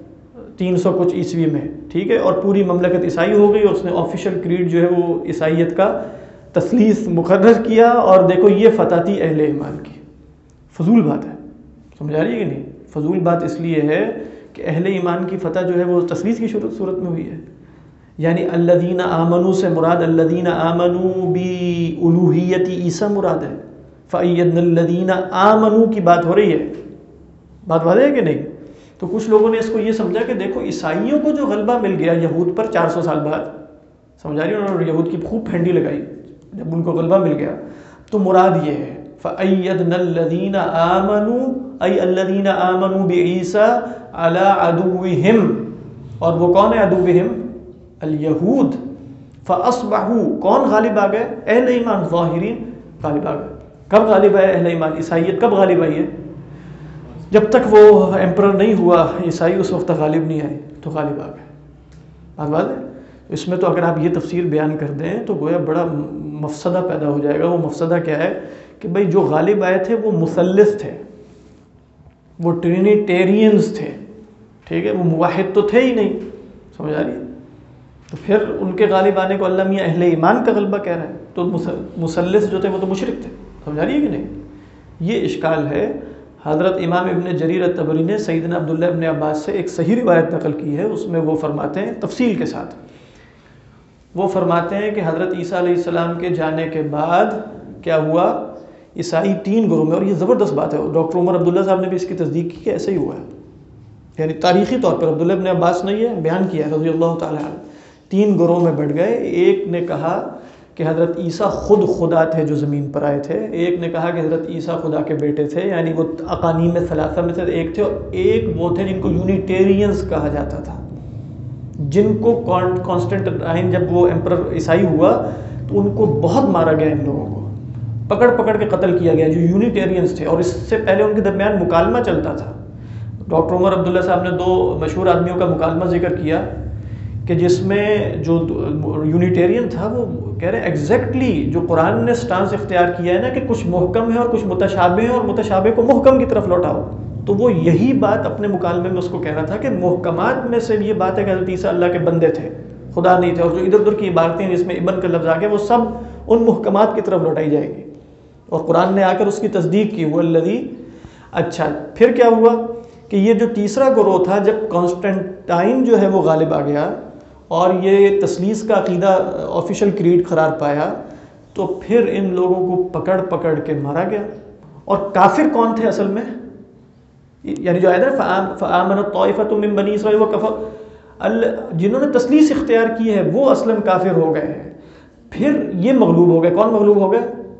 300 کچھ عیسوی میں، ٹھیک ہے، اور پوری مملکت عیسائی ہو گئی، اور اس نے آفیشیل کریڈ جو ہے وہ عیسائیت کا تثلیث مقرر کیا. اور دیکھو یہ فتح تھی اہل ایمان کی. فضول بات ہے، سمجھا رہی ہے کہ نہیں؟ فضول بات اس لیے ہے کہ اہل ایمان کی فتح جو ہے وہ تثلیث کی صورت میں ہوئی ہے. یعنی الذین آمنوا سے مراد الذین آمنوا بِأُلُوہیت عیسیٰ مراد ہے. فَأَيَّدْنَا الَّذِينَ آمَنُوا کی بات ہو رہی ہے. بات واضح ہے کہ نہیں؟ تو کچھ لوگوں نے اس کو یہ سمجھا کہ دیکھو عیسائیوں کو جو غلبہ مل گیا یہود پر 400 سال بعد، سمجھا رہی ہے، انہوں نے یہود کی خوب پھینڈی لگائی جب ان کو غلبہ مل گیا، تو مراد یہ ہے فَأَيَّدْنَا الَّذِينَ آمَنُوا أي الذين آمنوا بعيسى على عدوهم. اور وہ کون ہے عدوهم؟ اليہود. فاصبحوا، کون غالب آ گئے؟ اہل ایمان. ظاہرین، غالب آ گئے. کب غالب آئے اہل ایمان؟ عیسائیت کب غالب آئی ہے؟ جب تک وہ ایمپرر نہیں ہوا عیسائی، اس وقت تک غالب نہیں آئی، تو غالب آ گئے. بات بات ہے. اس میں تو اگر آپ یہ تفسیر بیان کر دیں تو گویا بڑا مفسدہ پیدا ہو جائے گا. وہ مفسدہ کیا ہے کہ بھئی جو غالب آئے تھے وہ مثلث تھے، وہ ٹرینیٹیرینز تھے، ٹھیک ہے، وہ موحد تو تھے ہی نہیں. سمجھ آ رہی ہے؟ تو پھر ان کے غالب آنے کو اللہ میاں اہل ایمان کا غلبہ کہہ رہا ہے، تو مثلث جو تھے وہ تو مشرک تھے. سمجھ آ رہی ہے کہ نہیں؟ یہ اشکال ہے. حضرت امام ابن جریر الطبری نے سیدنا عبداللہ ابن عباس سے ایک صحیح روایت نقل کی ہے، اس میں وہ فرماتے ہیں تفصیل کے ساتھ، وہ فرماتے ہیں کہ حضرت عیسیٰ علیہ السلام کے جانے کے بعد کیا ہوا، عیسائی 3 گروہ میں، اور یہ زبردست بات ہے، ڈاکٹر عمر عبداللہ صاحب نے بھی اس کی تصدیق کی کہ ایسا ہی ہوا ہے. یعنی تاریخی طور پر عبداللہ ابن عباس نے یہ بیان کیا رضی اللہ تعالیٰ عنہ. 3 گروہ میں بڑھ گئے. ایک نے کہا کہ حضرت عیسیٰ خود خدا تھے جو زمین پر آئے تھے. ایک نے کہا کہ حضرت عیسیٰ خدا کے بیٹے تھے، یعنی وہ اقانیم ثلاثہ میں سے ایک تھے. اور ایک وہ تھے جن کو یونیٹیرینز کہا جاتا تھا، جن کو کانسٹنٹائن جب وہ ایمپرر عیسائی ہوا تو ان کو بہت مارا گیا، ان لوگوں کو پکڑ پکڑ کے قتل کیا گیا جو یونیٹیرینز تھے. اور اس سے پہلے ان کے درمیان مکالمہ چلتا تھا. ڈاکٹر عمر عبداللہ صاحب نے 2 مشہور آدمیوں کا مکالمہ ذکر کیا کہ جس میں جو یونیٹیرین تھا وہ کہہ رہے ہیں ایگزیکٹلی جو قرآن نے سٹانس اختیار کیا ہے نا کہ کچھ محکم ہے اور کچھ متشابہ ہیں، اور متشابہ کو محکم کی طرف لوٹاؤ، تو وہ یہی بات اپنے مکالمے میں اس کو کہہ رہا تھا کہ محکمات میں سے یہ بات ہے کہ حضرت عیسیٰ اللہ کے بندے تھے، خدا نہیں تھے. اور جو ادھر ادھر کی عبارتیں جس میں ابن کا لفظ آ گیا وہ سب ان محکمات کی طرف لوٹائی جائے گی. اور قرآن نے آ کر اس کی تصدیق کی، وہ الذی. اچھا پھر کیا ہوا کہ یہ جو تیسرا گروہ تھا، جب کانسٹنٹائن جو ہے وہ غالب آ گیا اور یہ تثلیث کا عقیدہ آفیشیل کریڈ قرار پایا، تو پھر ان لوگوں کو پکڑ پکڑ کے مارا گیا. اور کافر کون تھے اصل میں؟ یعنی جو آیت ہے فآمنت طائفۃ من بنی اسرائیل وکفر، جنہوں نے تثلیث اختیار کی ہے وہ اصلاً کافر ہو گئے ہیں. پھر یہ مغلوب ہو گئے. کون مغلوب ہو گئے؟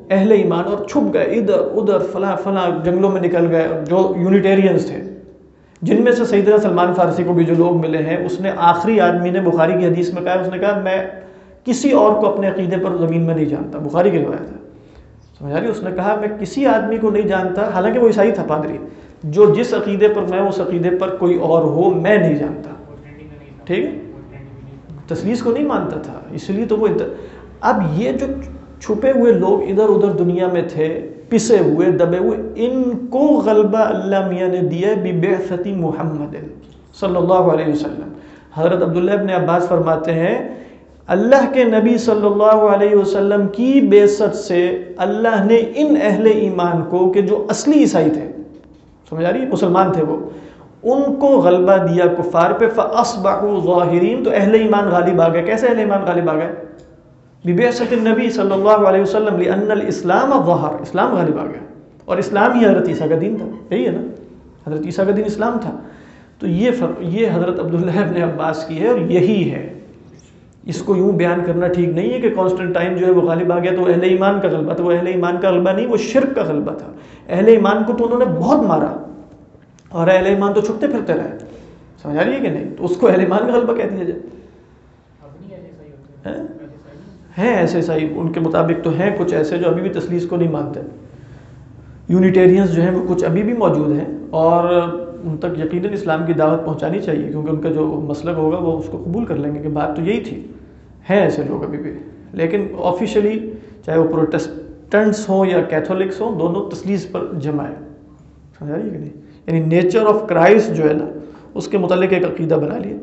اہل ایمان اور چھپ گئے ادھر ادھر فلاں فلاں جنگلوں میں نکل گئے. جو یونیٹیرینز تھے جن میں سے سیدنا سلمان فارسی کو بھی جو لوگ ملے ہیں, اس نے آخری آدمی نے بخاری کی حدیث میں کہا, اس نے کہا میں کسی اور کو اپنے عقیدے پر زمین میں نہیں جانتا. بخاری کی روایت ہے, سمجھ آ رہی ہے. اس نے کہا میں کسی آدمی کو نہیں جانتا, حالانکہ وہ عیسائی تھا پادری, جو جس عقیدے پر میں اس عقیدے پر کوئی اور ہو میں نہیں جانتا. ٹھیک ہے, تثلیث کو نہیں مانتا تھا, اس لیے تو وہ اب یہ جو چھپے ہوئے لوگ ادھر ادھر دنیا میں تھے, پسے ہوئے دبے ہوئے, ان کو غلبہ اللہ میاں نے دیا ببعثت محمد صلی اللہ علیہ وسلم. حضرت عبداللہ ابن عباس فرماتے ہیں اللہ کے نبی صلی اللہ علیہ وسلم کی بعثت سے اللہ نے ان اہل ایمان کو, کہ جو اصلی عیسائی تھے, سمجھ آ رہی ہے, مسلمان تھے وہ, ان کو غلبہ دیا کفار پہ. فاصبحوا ظاہرین, تو اہل ایمان غالب آ گئے. کیسے اہل ایمان غالب آ گئے؟ ببعثت النبی صلی اللہ علیہ وسلم لأن الاسلام ظہر, اسلام غالب آ گیا. اور اسلام ہی حضرت عیسیٰ کا دین تھا, یہی ہے نا, حضرت عیسیٰ کا دین اسلام تھا. تو یہ حضرت عبداللہ ابن عباس کی ہے, اور یہی ہے. اس کو یوں بیان کرنا ٹھیک نہیں ہے کہ کانسٹنٹائن جو ہے وہ غالب آ گیا تو اہل ایمان کا غلبہ تھا. وہ اہل ایمان کا غلبہ نہیں, وہ شرک کا غلبہ تھا. اہل ایمان کو تو انہوں نے بہت مارا, اور اہل ایمان تو چھپتے پھرتے رہے. سمجھ آ رہی ہے کہ نہیں؟ تو اس کو اہل ایمان کا غلبہ کہہ دیا جائے. ہیں ایسے عیسائی ان کے مطابق تو ہیں کچھ ایسے جو ابھی بھی تثلیث کو نہیں مانتے. یونیٹیرینز جو ہیں وہ کچھ ابھی بھی موجود ہیں, اور ان تک یقیناً اسلام کی دعوت پہنچانی چاہیے, کیونکہ ان کا جو مسلک ہوگا وہ اس کو قبول کر لیں گے کہ بات تو یہی تھی. ہیں ایسے لوگ ابھی بھی, لیکن آفیشلی چاہے وہ پروٹسٹنٹس ہوں یا کیتھولکس ہوں, دونوں تثلیث پر جمع ہے. سمجھ آ رہی ہے کہ نہیں؟ یعنی نیچر آف کرائسٹ جو ہے نا, اس کے متعلق ایک عقیدہ بنا لیا.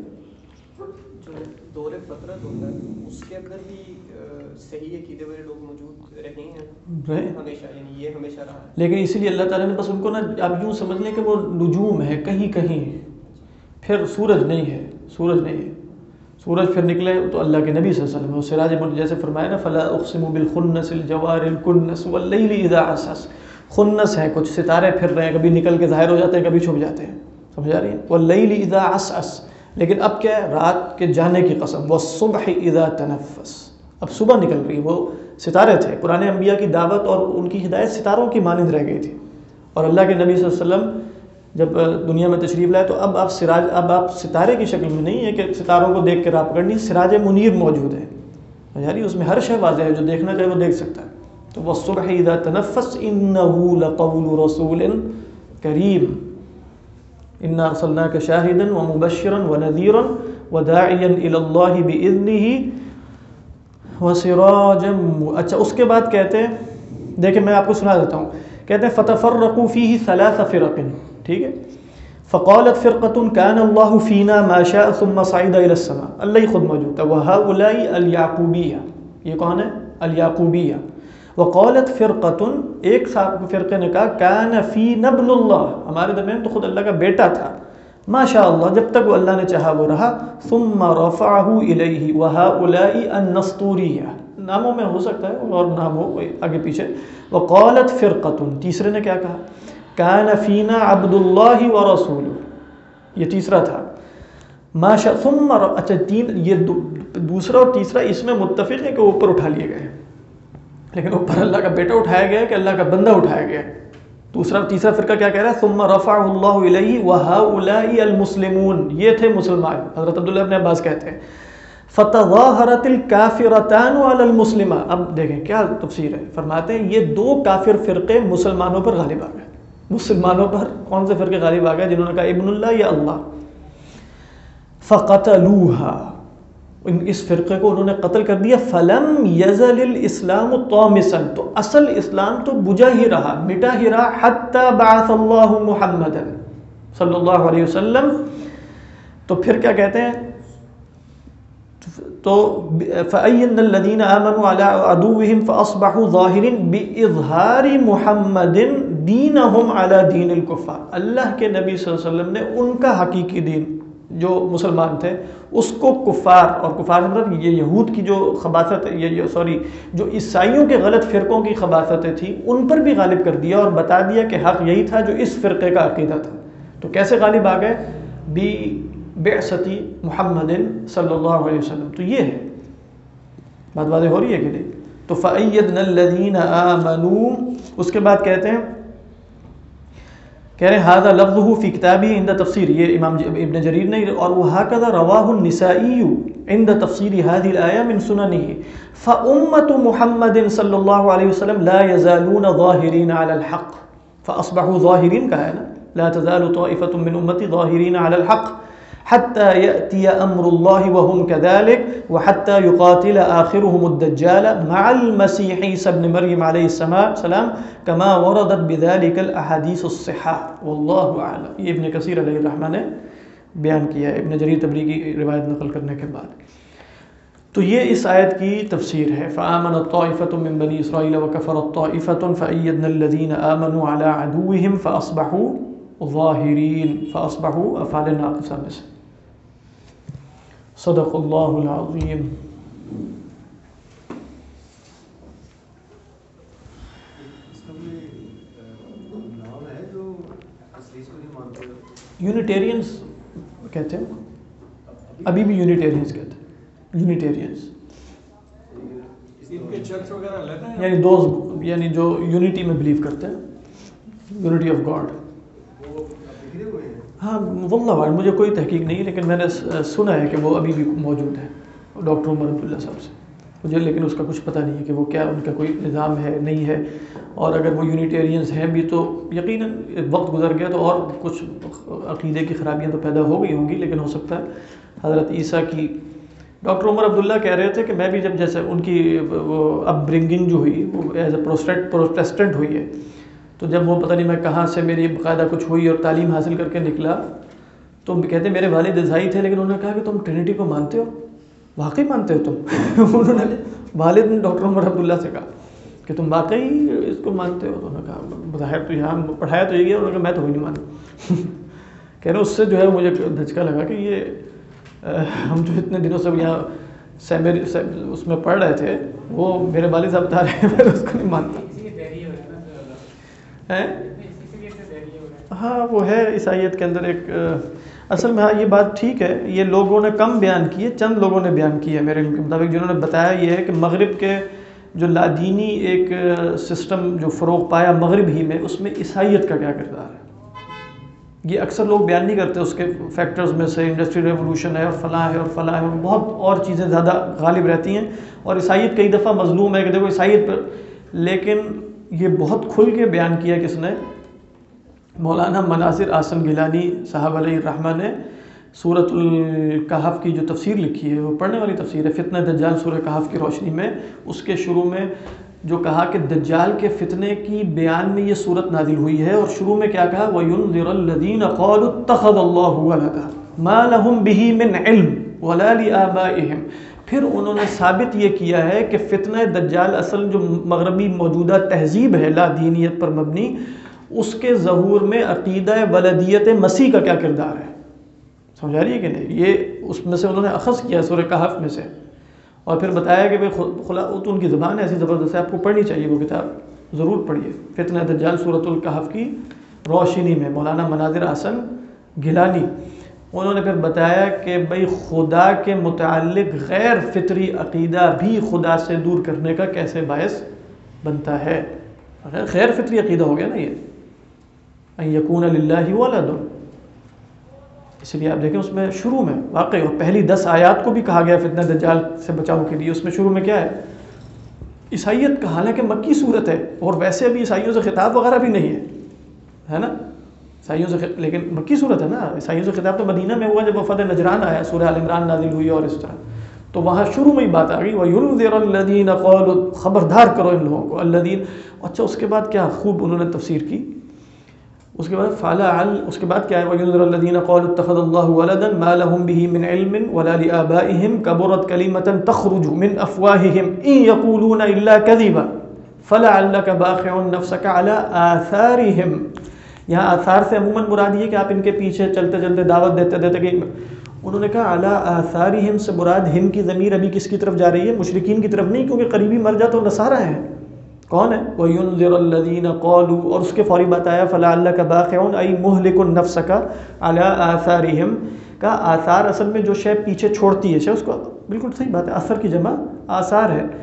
جو دور فطرت ہوتا ہے اس کے اندر بھی صحیح عقیدے والے لوگ موجود رہے ہیں ہمیشہ, یعنی یہ ہمیشہ رہا. لیکن اسی لیے اللہ تعالیٰ نے بس ان کو نا, آپ یوں سمجھ لیں کہ وہ نجوم ہے کہیں کہیں, پھر سورج نہیں ہے, سورج نہیں ہے. سورج پھر نکلے تو اللہ کے نبی صلی اللہ علیہ وسلم سراج منیر, جیسے فرمایا نا فلا اقسم بالخنس الجوار الکنس واللیل اذا عسعس. خنس ہیں کچھ ستارے پھر رہے ہیں, کبھی نکل کے ظاہر ہو جاتے ہیں, کبھی چھپ جاتے ہیں. سمجھ آ رہی ہے؟ واللیل اذا عسعس, لیکن اب کیا ہے, رات کے جانے کی قسم. والصبح اذا تنفس, اب صبح نکل رہی. وہ ستارے تھے, پرانے انبیاء کی دعوت اور ان کی ہدایت ستاروں کی مانند رہ گئی تھی. اور اللہ کے نبی صلی اللہ علیہ وسلم جب دنیا میں تشریف لائے تو اب آپ ستارے کی شکل میں نہیں ہے کہ ستاروں کو دیکھ کے راہ پکڑنی, سراج منیر موجود ہے. یعنی اس میں ہر شے واضح ہے, جو دیکھنا چاہے وہ دیکھ سکتا ہے. تو والصبح اذا تنفس انه لقول رسول کریم انا ارسلناک شاہدا ومبشرا ونذیرا وداعیا الی اللہ باذنہ وسراجا. اچھا, اس کے بعد کہتے ہیں, دیکھیں میں آپ کو سنا دیتا ہوں, کہتے ہیں فتفرقوا فیہ ثلاث فرق. ٹھیک ہے, فقالت فرقة كان الله فينا ما شاء ثم صعد الى السماء. اللہ ہی خود موجود ہے. وهؤلاء الیعقوبیہ, یہ کون ہے؟ الیعقوبیہ. وقالت فرقة, ایک فرقے نے کہا كان فينا ابن اللہ, ہمارے درمیان تو خود اللہ کا بیٹا تھا. ما شاء اللہ, جب تک وہ اللہ نے چاہا وہ رہا. ثم رفعه الیہ وهؤلاء النسطوریہ, ناموں میں ہو سکتا ہے اور نام ہو آگے پیچھے. وقالت فرقة, تیسرے نے کیا کہا؟ كان فينا عبد الله ورسوله, یہ تیسرا تھا. ما شاء ثم اچھا یہ دوسرا اور تیسرا اس میں متفق ہے کہ اوپر اٹھا لیے گئے, لیکن اوپر اللہ کا بیٹا اٹھایا گیا کہ اللہ کا بندہ اٹھایا گیا. تیسرا فرقہ کیا کہہ رہا ہے؟ ثم رفعه الله الیہ وهؤلاء المسلمون, یہ تھے مسلمان. حضرت عبداللہ ابن عباس کہتے ہیں فتظاہرت الکافرتان علی المسلمہ. اب دیکھیں کیا تفسیر ہے, فرماتے ہیں یہ دو کافر فرقے مسلمانوں پر غالب آ گئے. مسلمانوں پر کون سے فرقے غالب آ گئے؟ جنہوں نے کہا ابن اللہ یا اللہ. فقتلوها, اس فرقے کو انہوں نے قتل کر دیا. فلم یزل الاسلام طامسا, تو اصل اسلام تو بجھا ہی رہا, مٹا ہی رہا. حتی بعث اللہ محمد صلی اللہ علیہ وسلم. تو پھر کیا کہتے ہیں, تو فَأَيَّنَّ الَّذِينَ آمَنُوا عَلَىٰ عَدُوِّهِمْ فَأَصْبَحُوا ظَاهِرِينَ بِإِظْهَارِ مُحَمَّدٍ دِينَهُمْ عَلَىٰ دِينِ الْكُفَّارِ. اللہ کے نبی صلی اللہ علیہ وسلم نے ان کا حقیقی دین جو مسلمان تھے اس کو کفار, اور کفار مطلب یہ یہود کی جو خباثت, جو عیسائیوں کے غلط فرقوں کی خباثتیں تھیں, ان پر بھی غالب کر دیا اور بتا دیا کہ حق یہی تھا جو اس فرقے کا عقیدہ تھا. تو کیسے غالب آ گئے؟ بعثتی محمد صلی اللہ علیہ وسلم. تو یہ ہے بات واضح ہو رہی ہے کہ نہیں؟ تو فَأَيَّدْنَا الَّذِينَ آمَنُوا، اس کے بعد کہتے ہیں، کہہ رہے ہیں هذا لفظه في كتابه عند تفسیر، یہ امام ابن جریر نے، اور وهكذا رواه النسائی عند تفسیر هذه الآية من سننه، فأمة محمد صلی اللہ علیہ وسلم لا يزالون ظاہرین على الحق، فأصبحوا ظاہرین کہا ہے نا، لا تزال طائفة من امتی ظاہرین على الحق حتى يأتي أمر الله وهم كذلك وحتى يقاتل آخرهم الدجال مع المسيح عيسى ابن مريم عليه السلام كما وردت بذلك الأحاديث الصحة والله أعلم۔ یہ ابن کثیر علیہ الرحمہ نے بیان کیا ہے ابن جریر طبری کی روایت نقل کرنے کے بعد۔ تو یہ اس آیت کی تفسیر ہے، فآمنت طائفة من بني إسرائيل وكفرت طائفة فأيدنا الذين آمنوا على عدوهم فأصبحوا ظاہرین، فأصبحوا افعال ناقصہ میں سے۔ صدق اللہ العظیم۔ یونیٹیرینز کہتے ہیں، ابھی بھی یونیٹیرینز کہتے ہیں، یونیٹیرینز یعنی دوز، یعنی جو یونٹی میں بلیو کرتے ہیں، یونٹی آف گاڈ۔ ہاں واللہ عالم، مجھے کوئی تحقیق نہیں، لیکن میں نے سنا ہے کہ وہ ابھی بھی موجود ہے ڈاکٹر عمر عبداللہ صاحب سے، مجھے لیکن اس کا کچھ پتہ نہیں ہے کہ وہ کیا ان کا کوئی نظام ہے نہیں ہے، اور اگر وہ یونیٹیرینز ہیں بھی تو یقیناً وقت گزر گیا تو اور کچھ عقیدے کی خرابیاں تو پیدا ہو گئی ہوں گی، لیکن ہو سکتا ہے حضرت عیسیٰ کی، ڈاکٹر عمر عبداللہ کہہ رہے تھے کہ میں بھی جب جیسے ان کی وہ اپ برنگنگ جو ہوئی وہ ایز اے پروٹیسٹنٹ ہوئی ہے، تو جب وہ پتہ نہیں میں کہاں سے میری باقاعدہ کچھ ہوئی اور تعلیم حاصل کر کے نکلا، تو کہتے میرے والد عیسائی تھے، لیکن انہوں نے کہا کہ تم ٹرینٹی کو مانتے ہو، واقعی مانتے ہو تم؟ انہوں نے والد نے ڈاکٹر عمر عبداللہ سے کہا کہ تم واقعی اس کو مانتے ہو؟ تو انہوں نے کہا بظاہر تو یہاں پڑھایا تو یہ ہے، انہوں نے کہا میں تو نہیں مانتا۔ کہہ رہے اس سے جو ہے مجھے دھچکا لگا کہ یہ ہم جو اتنے دنوں سے یہاں اس میں پڑھ رہے تھے، وہ میرے والد صاحب بتا رہے ہیں، میں اس کو نہیں مانتا۔ ہاں وہ ہے عیسائیت کے اندر ایک اصل میں، ہاں یہ بات ٹھیک ہے، یہ لوگوں نے کم بیان کی ہے، چند لوگوں نے بیان کی ہے میرے علم کے مطابق، جنہوں نے بتایا یہ ہے کہ مغرب کے جو لادینی ایک سسٹم جو فروغ پایا مغرب ہی میں، اس میں عیسائیت کا کیا کردار ہے، یہ اکثر لوگ بیان نہیں کرتے۔ اس کے فیکٹرز میں سے انڈسٹریل ریولوشن ہے اور فلاں ہے اور فلاں ہے، بہت اور چیزیں زیادہ غالب رہتی ہیں، اور عیسائیت کئی دفعہ مظلوم ہے کہ دیکھو عیسائیت پر، لیکن یہ بہت کھل کے بیان کیا کس نے؟ مولانا مناظر احسن گیلانی صاحب علیہ الرحمہ نے سورۃ الکہف کی جو تفسیر لکھی ہے، وہ پڑھنے والی تفسیر ہے، فتنہ دجال سورہ کہف کی روشنی میں، اس کے شروع میں جو کہا کہ دجال کے فتنے کی بیان میں یہ صورت نازل ہوئی ہے، اور شروع میں کیا کہا؟ وَيُنذِرَ الَّذِينَ قَالُوا اتَّخَذَ اللَّهُ وَلَدًا مَا لَهُم بِهِ مِنْ عِلْمٍ وَلَا لِآبَائِهِمْ۔ پھر انہوں نے ثابت یہ کیا ہے کہ فتنہ دجال اصل جو مغربی موجودہ تہذیب ہے لا دینیت پر مبنی، اس کے ظہور میں عقیدہ ولدیت مسیح کا کیا کردار ہے، سمجھا رہی ہے کہ نہیں؟ یہ اس میں سے انہوں نے اخذ کیا سورہ کہف میں سے، اور پھر بتایا کہ تو ان کی زبان ایسی زبردست ہے، آپ کو پڑھنی چاہیے وہ کتاب، ضرور پڑھیے، فتنہ دجال سورۃ الکہف کی روشنی میں، مولانا مناظر احسن گیلانی۔ انہوں نے پھر بتایا کہ بھئی خدا کے متعلق غیر فطری عقیدہ بھی خدا سے دور کرنے کا کیسے باعث بنتا ہے، غیر فطری عقیدہ ہو گیا نا یہ، ان یکون للہ ولد، اس لیے آپ دیکھیں اس میں شروع میں واقعی، اور پہلی 10 آیات کو بھی کہا گیا فتنہ دجال سے بچاؤ کے لیے، اس میں شروع میں کیا ہے؟ عیسائیت کا، حالانکہ مکی صورت ہے، اور ویسے ابھی عیسائیوں سے خطاب وغیرہ بھی نہیں ہے نا، عیسائیوں سے لیکن مکی صورت ہے نا، عیسائیوں سے خطاب تو مدینہ میں ہوا جب وفد نجران آیا، سورہ آل عمران نازل ہوئی، اور اس طرح تو وہاں شروع میں ہی بات آ گئی، وَيُنذِرَ الَّذِينَ قَالُوا، خبردار کرو ان لوگوں کو، الذین، اچھا اس کے بعد کیا خوب انہوں نے تفسیر کی، اس کے بعد اس کے بعد کیا ہے؟ وَيُنذِرَ الَّذِينَ قَالُوا اتَّخَذَ اللَّهُ وَلَدًا مَا لَهُم بِهِ مِنْ عِلْمٍ وَلَا لِآبَائِهِمْ كَبُرَتْ كَلِمَةً تَخْرُجُ مِنْ أَفْوَاهِهِمْ إِنْ يَقُولُونَ إِلَّا كَذِبًا فَلَعَلَّكَ بَاخِعٌ نَفْسَكَ عَلَىٰ آثَارِهِمْ۔ یہاں آثار سے عموماً مراد یہ کہ آپ ان کے پیچھے چلتے چلتے دعوت دیتے کہ انہوں نے کہا عَلَىٰ آثَارِهِمْ سے مراد ہم کی ضمیر ابھی کس کی طرف جا رہی ہے؟ مشرکین کی طرف نہیں، کیونکہ قریبی مرجع تو نصارہ ہیں، کون ہے؟ وَيُنذِرَ الَّذِينَ قَالُوا، اور اس کے فوری بات آیا فَلَعَلَّكَ بَاخِعٌ أَيْ مُهْلِكٌ نَفْسَكَ عَلَىٰ آثَارِهِمْ کا آثار اصل میں جو شے پیچھے چھوڑتی ہے، اس کو بالکل صحیح بات ہے، اثر کی جمع آثار ہے،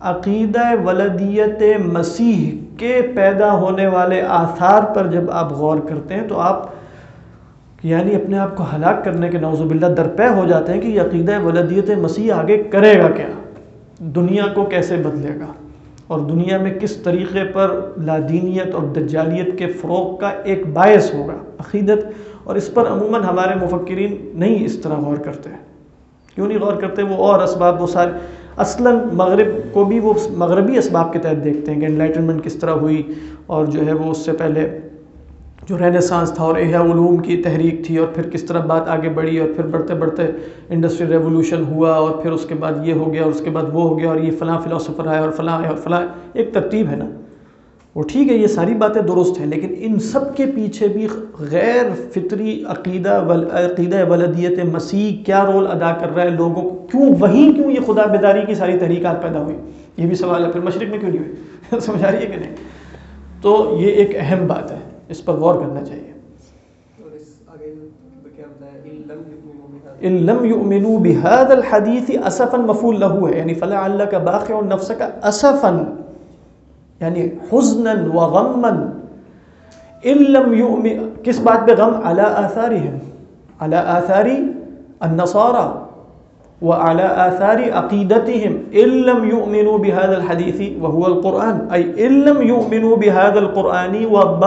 عقیدہ ولدیت مسیح کے پیدا ہونے والے آثار پر جب آپ غور کرتے ہیں تو آپ یعنی اپنے آپ کو ہلاک کرنے کے نعوذ باللہ درپے ہو جاتے ہیں کہ یہ عقیدہ ولدیت مسیح آگے کرے گا کیا، دنیا کو کیسے بدلے گا، اور دنیا میں کس طریقے پر لادینیت اور دجالیت کے فروغ کا ایک باعث ہوگا عقیدت. اور اس پر عموماً ہمارے مفکرین نہیں اس طرح غور کرتے ہیں. کیوں نہیں غور کرتے؟ وہ اور اسباب، وہ سارے اصلاً مغرب کو بھی وہ مغربی اسباب کے تحت دیکھتے ہیں کہ انلائٹنمنٹ کس طرح ہوئی، اور جو ہے وہ اس سے پہلے جو رینیسانس تھا اور احیاء علوم کی تحریک تھی، اور پھر کس طرح بات آگے بڑھی، اور پھر بڑھتے بڑھتے انڈسٹریل ریولوشن ہوا، اور پھر اس کے بعد یہ ہو گیا، اور اس کے بعد وہ ہو گیا، اور یہ فلاں فلاسفر آئے اور فلاں آئے اور فلاں. ایک ترتیب ہے نا، وہ ٹھیک ہے، یہ ساری باتیں درست ہیں، لیکن ان سب کے پیچھے بھی غیر فطری عقیدہ ولدیت مسیح کیا رول ادا کر رہا ہے لوگوں کو، کیوں یہ خدا بیداری کی ساری تحریکات پیدا ہوئی، یہ بھی سوال ہے. پھر مشرق میں کیوں نہیں ہوئی سمجھ آ رہی ہے کہ نہیں؟ تو یہ ایک اہم بات ہے، اس پر غور کرنا چاہیے. ان لم يؤمنوا بهذا الحديث اسفا مفعول له ہے، یعنی فلعلك باخع نفسك اسفا یعنی حزنا وغما. ان لم يؤمن کس بات پہ غم؟ على آثارهم، على آثار النصارى وعلى آثار عقیدتهم. ان لم يؤمنوا بهذا الحديث وهو القرآن، اي ان لم يؤمنوا بهذا القرآن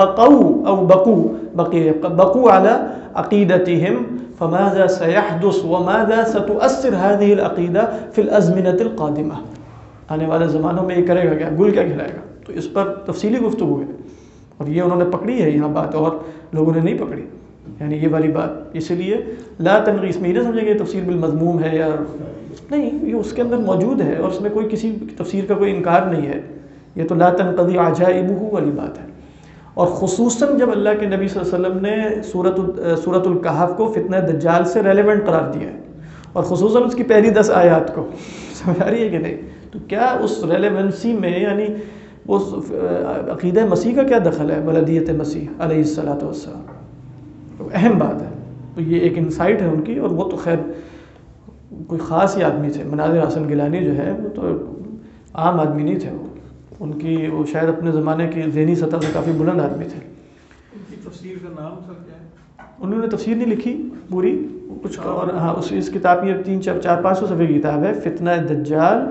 بقوا على عقیدتهم، فماذا سيحدث وماذا ستؤثر هذه العقیدہ في الازمنة القادمة. آنے والے زمانوں میں یہ کرے گا کیا، گل کیا کھلائے گا. تو اس پر تفصیلی گفتگو ہے، اور یہ انہوں نے پکڑی ہے یہاں بات، اور لوگوں نے نہیں پکڑی، یعنی یہ والی بات. اس لیے لا تنغیس میں یہ نہ سمجھے کہ تفسیر بالمضموم ہے، یا نہیں، یہ اس کے اندر موجود ہے، اور اس میں کوئی کسی تفسیر کا کوئی انکار نہیں ہے. یہ تو لا تنقضی عجائبہ والی بات ہے. اور خصوصاً جب اللہ کے نبی صلی اللہ علیہ وسلم نے سورۃ الکہف کو فتنہ دجال سے ریلیونٹ قرار دیا ہے، اور خصوصاً اس کی پہلی 10 آیات کو، سمجھ آ رہی ہے کہ نہیں؟ تو کیا اس ریلیونسی میں، یعنی اس عقیدہ مسیح کا کیا دخل ہے، ولدیت مسیح علیہ الصلوۃ والسلام؟ تو اہم بات ہے. تو یہ ایک انسائٹ ہے ان کی، اور وہ تو خیر کوئی خاص ہی آدمی تھے. مناظر حسن گیلانی جو ہے وہ تو عام آدمی نہیں تھے، ان کی وہ شاید اپنے زمانے کی ذہنی سطح سے کافی بلند آدمی تھے. ان کی تفسیر کا نام سر کیا ہے؟ انہوں نے تفسیر نہیں لکھی پوری کچھ، اور ہاں اس کتاب یہ 300-400-500 صفحے کی کتاب ہے، فتنہ دجال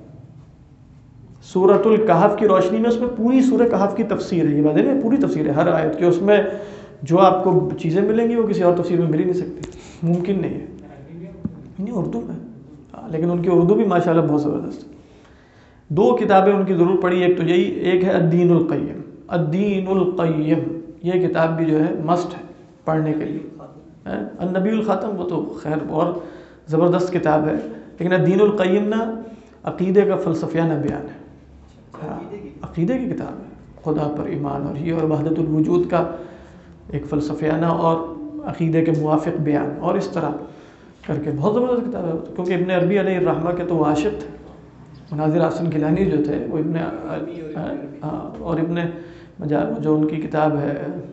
سورۃ الکہف کی روشنی میں. اس میں پوری سورہ کہف کی تفسیر ہے، یہ بات ہے نا، پوری تفسیر ہے ہر آیت کی. اس میں جو آپ کو چیزیں ملیں گی وہ کسی اور تفسیر میں مل ہی نہیں سکتی، ممکن نہیں ہے. نہیں، اردو میں، لیکن ان کی اردو بھی ماشاءاللہ بہت زبردست. 2 کتابیں ان کی ضرور پڑھی، ایک تو یہی، ایک ہے الدین القیم. الدین القیم یہ کتاب بھی جو ہے مسٹ ہے پڑھنے کے لیے. النبی الخاتم وہ تو خیر اور زبردست کتاب ہے، لیکن الدین القیم نا عقیدے کا فلسفیانہ بیان ہے. عقیدے کی کتاب ہے، خدا پر ایمان اور یہ اور وحدت الوجود کا ایک فلسفیانہ اور عقیدے کے موافق بیان، اور اس طرح کر کے بہت زبردست کتاب ہے. کیونکہ ابن عربی علیہ الرحمہ کے تو وہ عاشق تھے. مناظر حسن گیلانی جو تھے وہ ابن اور ابن جو ان کی کتاب ہے،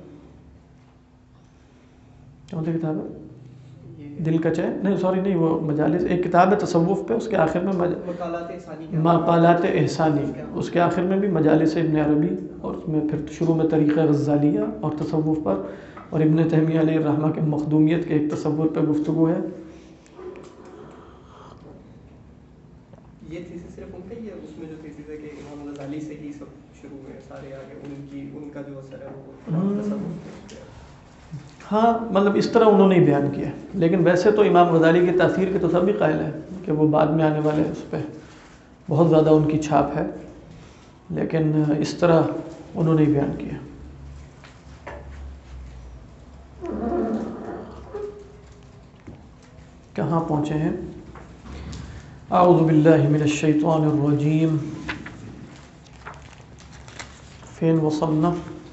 کون سی کتاب ہے، دل کا چین، نہیں سوری نہیں، وہ مجالس، ایک کتاب ہے تصوف پہ، اس کے آخر میں مقالات احسانی، اس کے آخر میں بھی مجالس ابن عربی، اور اس میں پھر شروع میں طریقہ غزالیہ اور تصوف پر، اور ابن تیمیہ علیہ الرحمہ کے مخدومیت کے ایک تصور پہ گفتگو ہے. یہ تھیسس صرف ان کا ہی ہے، اس میں جو تھیسس ہے کہ امام غزالی سے ہی سب شروع ہوئے سارے آگے، ان کا جو اثر ہے وہ تصوف. ہاں مطلب اس طرح انہوں نے ہی بیان کیا، لیکن ویسے تو امام غزالی کی تاثیر کے تو سب بھی قائل ہیں کہ وہ بعد میں آنے والے اس پہ بہت زیادہ ان کی چھاپ ہے، لیکن اس طرح انہوں نے ہی بیان کیا. کہاں پہنچے ہیں؟ اعوذ باللہ من الشیطان الرجیم. فین وصلنا؟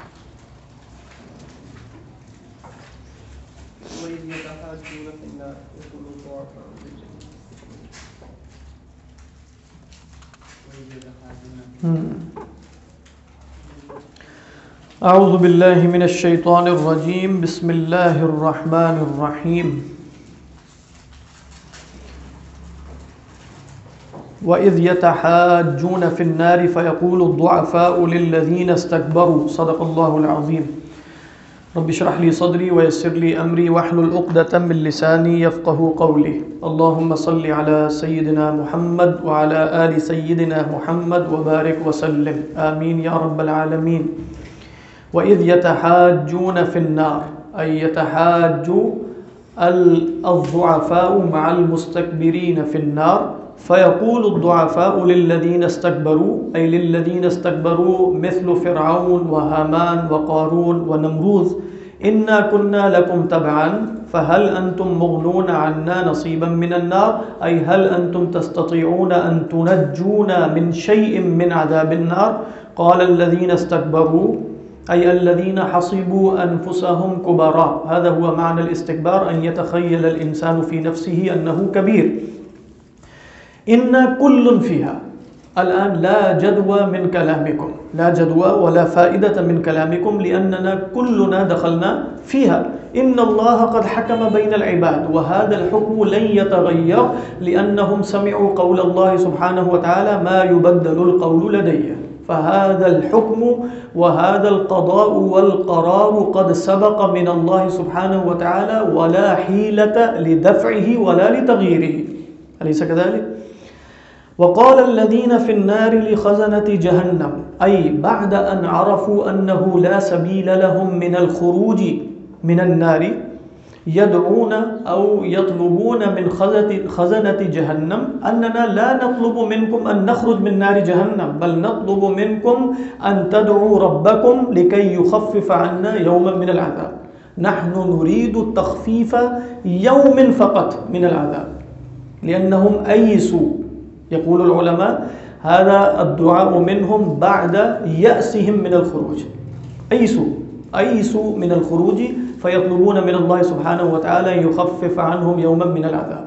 اعوذ باللہ من الشیطان الرجیم. بسم اللہ الرحمن الرحیم. وَإِذْ يَتَحَاجُّونَ فِي النَّارِ فَيَقُولُ الضُّعَفَاءُ لِلَّذِينَ اسْتَكْبَرُوا صدق الله العظيم رب اشرح لي صدري ويسر لي أمري واحلل عقدة من لساني يفقهوا قولي اللهم صل على سيدنا محمد وعلى آل سيدنا محمد وبارك وسلم آمين يا رب العالمين. وَإِذْ يَتَحَاجُّونَ فِي النَّارِ أي يتحاج الضعفاء مع المستكبرين في النار فيقول الضعفاء للذين استكبروا أي للذين استكبروا مثل فرعون وهامان وقارون ونمروذ إنا كنا لكم تبعا فهل أنتم مغنون عنا نصيبا من النار أي هل أنتم تستطيعون أن تنجونا من شيء من عذاب النار. قال الذين استكبروا أي الذين حسبوا أنفسهم كبراء. هذا هو معنى الاستكبار أن يتخيل الإنسان في نفسه أنه كبير. إن كل فيها الآن لا جدوى من كلامكم لا جدوى ولا فائدة من كلامكم لأننا كلنا دخلنا فيها. إن الله قد حكم بين العباد وهذا الحكم لن يتغير لأنهم سمعوا قول الله سبحانه وتعالى ما يبدل القول لدي. فهذا الحكم وهذا القضاء والقرار قد سبق من الله سبحانه وتعالى ولا حيلة لدفعه ولا لتغييره. أليس كذلك؟ وقال الذين في النار لخزنة جهنم أي بعد أن عرفوا أنه لا سبيل لهم من الخروج من النار يدعون أو يطلبون من خزنة جهنم أننا لا نطلب منكم أن نخرج من نار جهنم بل نطلب منكم أن تدعوا ربكم لكي يخفف عنا يوما من العذاب. نحن نريد تخفيف يوم فقط من العذاب لأنهم أيسوا. يقول العلماء هذا الدعاء منهم بعد يأسهم من الخروج. أيسوا من الخروج فيطلبون من الله سبحانه وتعالى أن يخفف عنهم يوما من العذاب.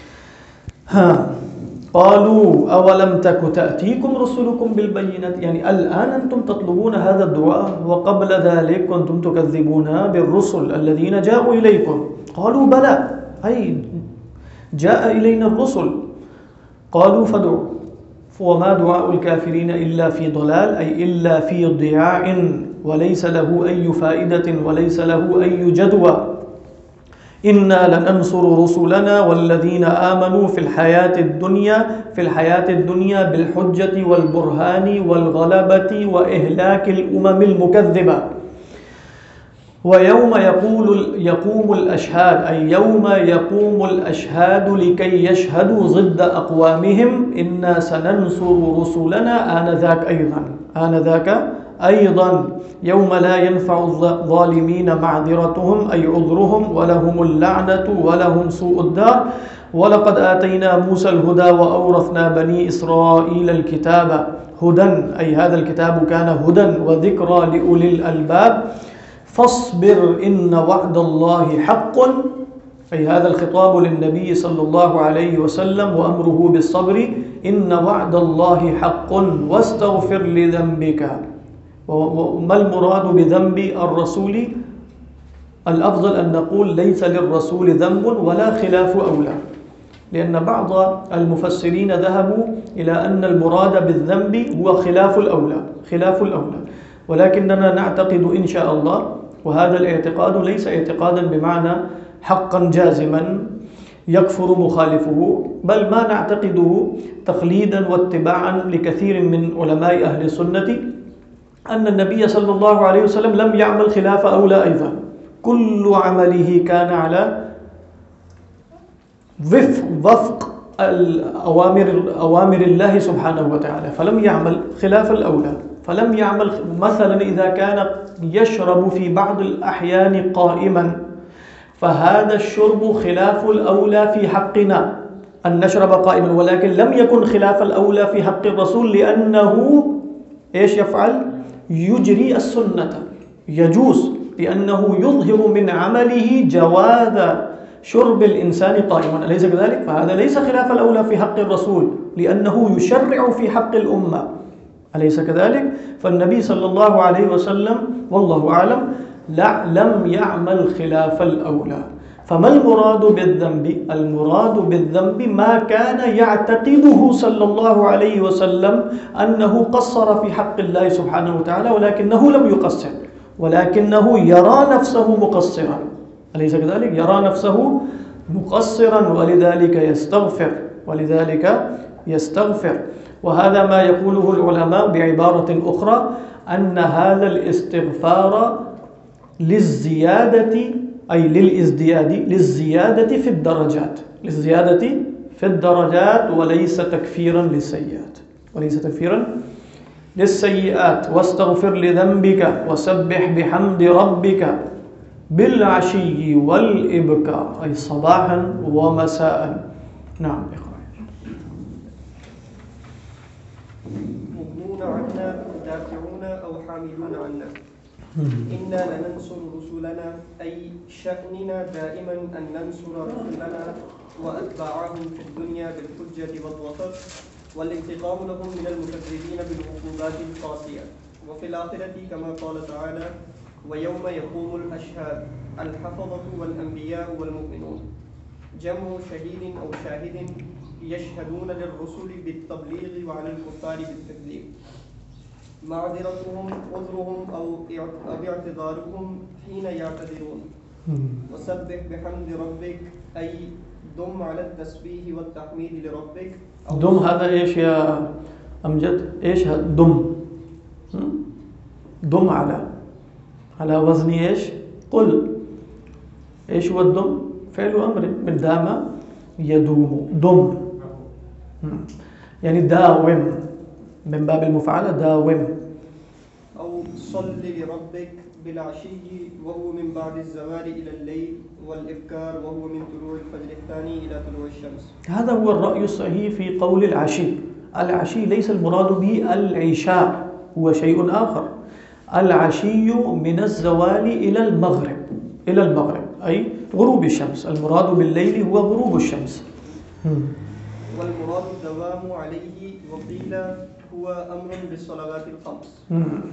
قالوا أولم تك تأتيكم رسلكم بالبينات يعني الآن أنتم تطلبون هذا الدعاء وقبل ذلك كنتم تكذبون بالرسل الذين جاءوا إليكم. قالوا بلى أي جاء إلينا الرسل. قالوا فادعوا وما دعاء الكافرين إلا في ضلال أي إلا في ضياع وليس له أي فائدة وليس له أي جدوى. إنا لننصر رسلنا والذين آمنوا في الحياة الدنيا بالحجة والبرهان والغلبة وإهلاك الأمم المكذبة. ويوم يقوم الأشهاد أي يوم يقوم الأشهاد لكي يشهدوا ضد أقوامهم إنا سننصر رسلنا آنذاك أيضا يوم لا ينفع الظالمين معذرتهم أي عذرهم ولهم اللعنة ولهم سوء الدار. ولقد آتينا موسى الهدى وأورثنا بني إسرائيل الكتاب هدى أي هذا الكتاب كان هدى وذكرى لأولي الألباب. فاصبر إن وعد الله حق أي هذا الخطاب للنبي صلى الله عليه وسلم وأمره بالصبر. إن وعد الله حق واستغفر لذنبك. وما المراد بذنب الرسول؟ الأفضل أن نقول ليس للرسول ذنب ولا خلاف أولى لأن بعض المفسرين ذهبوا إلى أن المراد بالذنب هو خلاف الأولى ولكننا نعتقد إن شاء الله وهذا الاعتقاد ليس اعتقادا بمعنى حقا جازما يكفر مخالفه بل ما نعتقده تقليدا واتباعا لكثير من علماء أهل السنة أن النبي صلى الله عليه وسلم لم يعمل خلاف أولى أيضا. كل عمله كان على وفق أوامر الله سبحانه وتعالى فلم يعمل خلاف الأولى. فلم يعمل مثلا إذا كان يشرب في بعض الأحيان قائما فهذا الشرب خلاف الأولى في حقنا أن نشرب قائما ولكن لم يكن خلاف الأولى في حق الرسول لأنه إيش يفعل؟ يجري السنة يجوز لأنه يظهر من عمله جواز شرب الإنسان قائما أليس كذلك؟ فهذا ليس خلاف الأولى في حق الرسول لأنه يشرع في حق الأمة أليس كذلك؟ فالنبي صلى الله عليه وسلم والله أعلم لم يعمل خلاف الأولى. فما المراد بالذنب؟ المراد بالذنب ما كان يعتقده صلى الله عليه وسلم أنه قصر في حق الله سبحانه وتعالى ولكنه لم يقصر، ولكنه يرى نفسه مقصرا، أليس كذلك؟ يرى نفسه مقصرا ولذلك يستغفر. وهذا ما يقوله العلماء بعبارة أخرى أن هذا الاستغفار للزيادة أي للزيادة في الدرجات وليس تكفيرا للسيئات. واستغفر لذنبك وسبح بحمد ربك بالعشي والإبكار، أي صباحا ومساء. نعم مغنون عنا دافعون أو حاملون عنا. إنا لننصر رسلنا، أي شأننا دائما أن ننصر رسلنا وأتباعهم في الدنيا بالحجة والوسط، والانتقام لهم من المكذبين بالعقوبات القاسية، وفي الآخرة كما قال تعالى: ويوم يقوم الأشهاد الحفظة والأنبياء والمؤمنون، جمع شهيد أو شاهد يشهدون للرسل بالتبليغ وعلى الكفار بالتكذيب، معذرتهم عذرهم أو اعتذارهم حين يعتذرون. وسبح بحمد ربك، أي دم على التسبيح والتحميد لربك. دم هذا إيش يا أمجد؟ إيش دم على وزن إيش؟ قل. إيش هو الدم؟ فعل أمر من دام يدوم، دم يعني داوم، من باب المفعلة داوم. أو صل لربك بالعشي، وهو من بعد الزوال إلى الليل، والإبكار وهو من طلوع الفجر الثاني إلى طلوع الشمس. هذا هو الرأي الصحيح في قول العشي. العشي ليس المراد به العشاء، هو شيء آخر. العشي من الزوال إلى المغرب أي غروب الشمس. المراد بالليل هو غروب الشمس. والمراد الدوام عليه، وقيل هو أمر بالصلوات الخمس.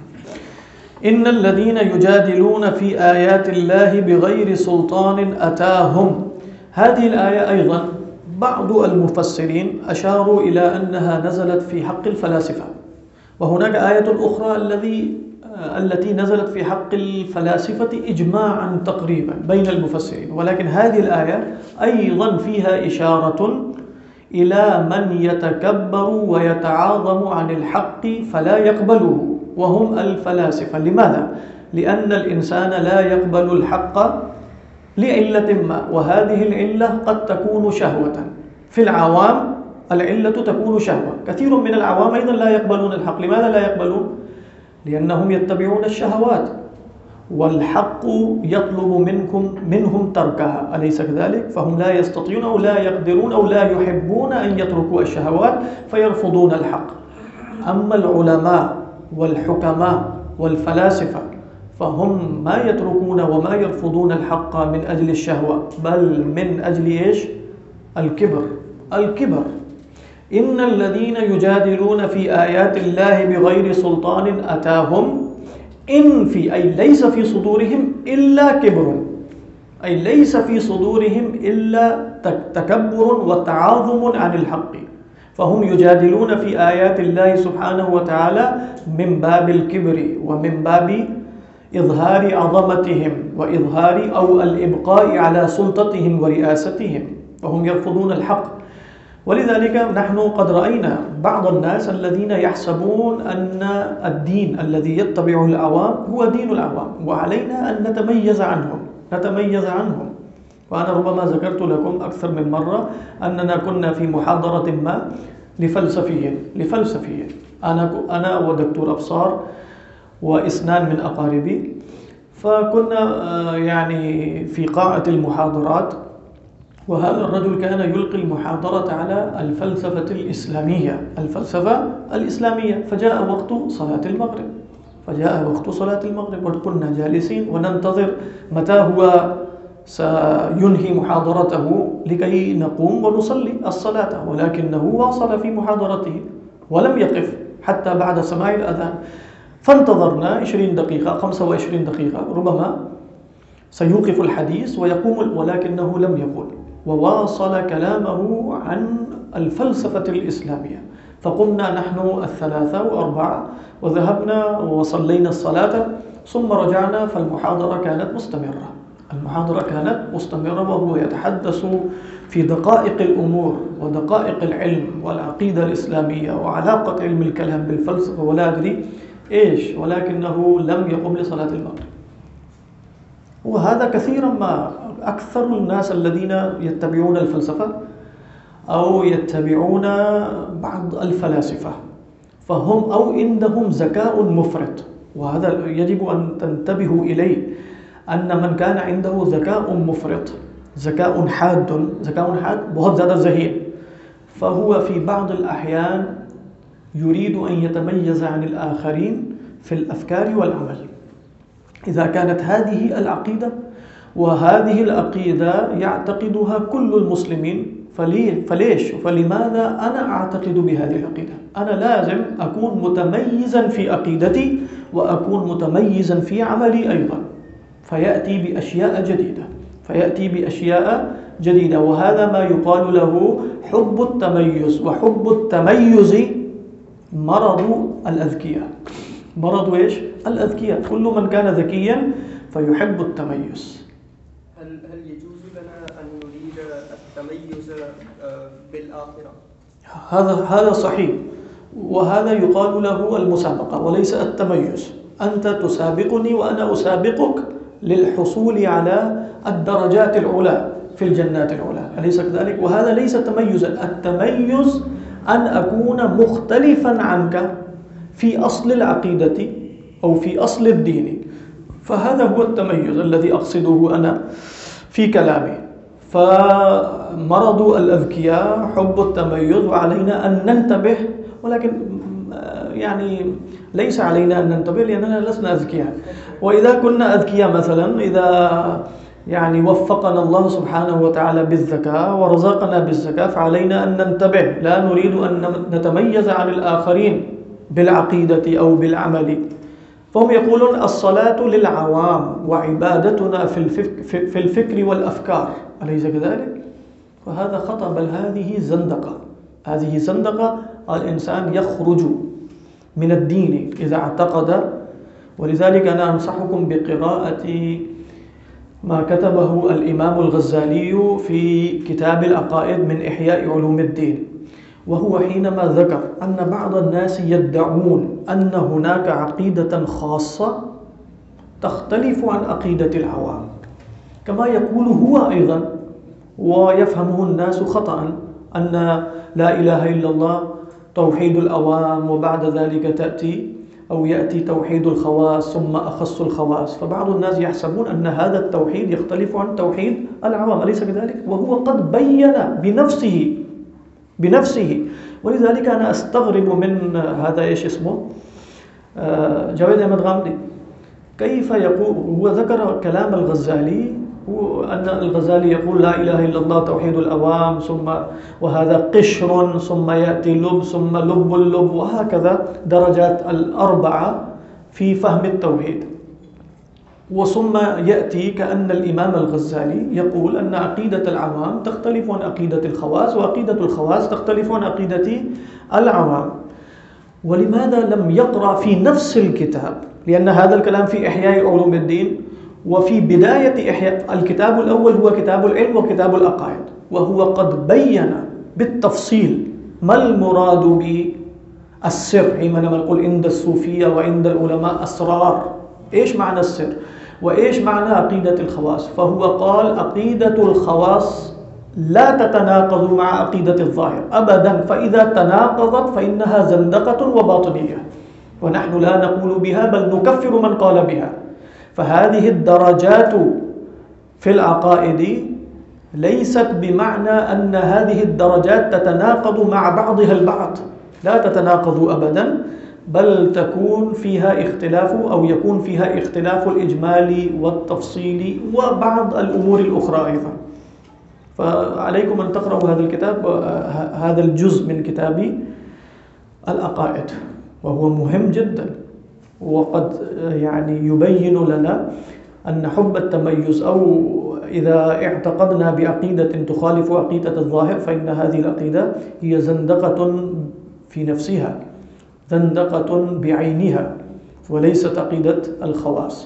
إن الذين يجادلون في آيات الله بغير سلطان أتاهم. هذه الآية أيضا بعض المفسرين أشاروا إلى أنها نزلت في حق الفلاسفة، وهناك آية أخرى التي نزلت في حق الفلاسفة إجماعا تقريبا بين المفسرين، ولكن هذه الآية أيضا فيها إشارة إلى من يتكبر ويتعاظم عن الحق فلا يقبله، وهم الفلاسفة. لماذا؟ لأن الإنسان لا يقبل الحق لعلة ما، وهذه العلة قد تكون شهوة. في العوام العلة تكون شهوة. كثير من العوام أيضا لا يقبلون الحق. لماذا لا يقبلون؟ لأنهم يتبعون الشهوات، والحق يطلب منهم تركها، أليس كذلك؟ فهم لا يستطيعون أو لا يقدرون أو لا يحبون أن يتركوا الشهوات فيرفضون الحق. أما العلماء والحكماء والفلاسفة فهم ما يتركون وما يرفضون الحق من أجل الشهوة، بل من أجل إيش؟ الكبر. إن الذين يجادلون في آيات الله بغير سلطان أتاهم، أي ليس في صدورهم إلا كبر، أي ليس في صدورهم إلا تكبر وتعاظم عن الحق، فهم يجادلون في آيات الله سبحانه وتعالى من باب الكبر ومن باب إظهار عظمتهم وإظهار أو الإبقاء على سلطتهم ورئاستهم، فهم يرفضون الحق. ولذلك نحن قد رأينا بعض الناس الذين يحسبون أن الدين الذي يتبعه العوام هو دين العوام، وعلينا أن نتميز عنهم. وأنا ربما ذكرت لكم أكثر من مرة أننا كنا في محاضرة ما لفلسفيين، أنا ودكتور أبصار وإثنان من أقاربي، فكنا يعني في قاعة المحاضرات، وهذا الرجل كان يلقي المحاضرة على الفلسفة الإسلامية. فجاء وقت صلاة المغرب وكنا جالسين وننتظر متى هو سينهي محاضرته لكي نقوم ونصلي الصلاة، ولكنه واصل في محاضرته ولم يقف حتى بعد سماع الأذان. فانتظرنا 20 دقيقة 25 دقيقة ربما، سيوقف الحديث ويقوم، ولكنه لم يقل، وواصل كلامه عن الفلسفة الإسلامية. فقمنا نحن الثلاثة وأربعة وذهبنا وصلينا الصلاة ثم رجعنا، فالمحاضرة كانت مستمرة. وهو يتحدث في دقائق الأمور ودقائق العلم والعقيدة الإسلامية وعلاقة علم الكلام بالفلسفة ولا أدري إيش، ولكنه لم يقم لصلاة المغرب. وهذا كثيرا ما أكثر الناس الذين يتبعون الفلسفة أو يتبعون بعض الفلاسفة فهم أو عندهم ذكاء مفرط، وهذا يجب أن تنتبهوا إليه، أن من كان عنده ذكاء مفرط، ذكاء حاد بہت زیادہ ذہین، فهو في بعض الأحيان يريد أن يتميز عن الآخرين في الأفكار والعمل. إذا كانت هذه العقيدة وهذه العقيدة يعتقدها كل المسلمين، فلماذا أنا أعتقد بهذه العقيدة؟ أنا لازم أكون متميزا في عقيدتي وأكون متميزا في عملي أيضا، فيأتي بأشياء جديدة. وهذا ما يقال له حب التميز، وحب التميز مرض الأذكياء. مرض إيش؟ الأذكياء. كل من كان ذكيا فيحب التميز. هل يجوز لنا أن نريد التميز بالآخرة؟ هذا صحيح، وهذا يقال له المسابقة وليس التميز. أنت تسابقني وأنا أسابقك للحصول على الدرجات العلى في الجنات العلى، أليس كذلك؟ وهذا ليس تميزا. التميز أن أكون مختلفا عنك في أصل العقيدة أو في أصل الدين، فهذا هو التميز الذي أقصده أنا في كلامي. فمرض الأذكياء حب التميز، وعلينا أن ننتبه، ولكن يعني ليس علينا أن ننتبه لأننا لسنا أذكياء. وإذا كنا أذكياء مثلا، إذا يعني وفقنا الله سبحانه وتعالى بالذكاء ورزقنا بالذكاء، فعلينا أن ننتبه، لا نريد أن نتميز عن الآخرين بالعقيدة أو بالعمل. فهم يقولون الصلاة للعوام وعبادتنا في الفكر والأفكار، أليس كذلك؟ فهذا خطأ، بل هذه زندقة. الإنسان يخرج من الدين إذا اعتقد. ولذلك أنا أنصحكم بقراءة ما كتبه الإمام الغزالي في كتاب العقائد من إحياء علوم الدين، وهو حينما ذكر أن بعض الناس يدعون أن هناك عقيدة خاصة تختلف عن عقيدة العوام، كما يقول هو أيضا ويفهمه الناس خطأ، أن لا إله إلا الله توحيد الأوام، وبعد ذلك يأتي توحيد الخواص ثم أخص الخواص. فبعض الناس يحسبون أن هذا التوحيد يختلف عن توحيد العوام، أليس كذلك؟ وهو قد بين بنفسه. ولذلك أنا أستغرب من هذا إيش اسمه جاوید احمد غامدی، كيف يقول، هو ذكر كلام الغزالي، أن الغزالي يقول لا إله إلا الله توحيد الأوام، ثم وهذا قشر، ثم يأتي لب، ثم لب اللب، وهكذا درجات الأربعة في فهم التوحيد. وثم يأتي كأن الإمام الغزالي يقول أن عقيدة العوام تختلف عن عقيدة الخواص، وعقيدة الخواص تختلف عن عقيدة العوام. ولماذا لم يقرأ في نفس الكتاب؟ لأن هذا الكلام في إحياء علوم الدين، وفي بداية إحياء الكتاب الأول هو كتاب العلم وكتاب العقائد، وهو قد بين بالتفصيل ما المراد بالسر. حينما نقول عند الصوفية وعند العلماء أسرار، إيش معنى السر وإيش معنى عقيدة الخواص؟ فهو قال عقيدة الخواص لا تتناقض مع عقيدة الظاهر أبدا، فإذا تناقضت فإنها زندقة وباطنية، ونحن لا نقول بها بل نكفر من قال بها. فهذه الدرجات في العقائد ليست بمعنى أن هذه الدرجات تتناقض مع بعضها البعض، لا تتناقض أبدا، بل تكون فيها اختلاف أو يكون فيها اختلاف الإجمال والتفصيل وبعض الأمور الأخرى أيضا. فعليكم أن تقرأوا هذا الكتاب، هذا الجزء من كتاب العقائد، وهو مهم جدا، وقد يعني يبين لنا أن حب التميز أو إذا اعتقدنا بعقيدة تخالف عقيدة الظاهر فإن هذه العقيدة هي زندقة في نفسها، زندقة بعينها، وليست عقيدة الخواص.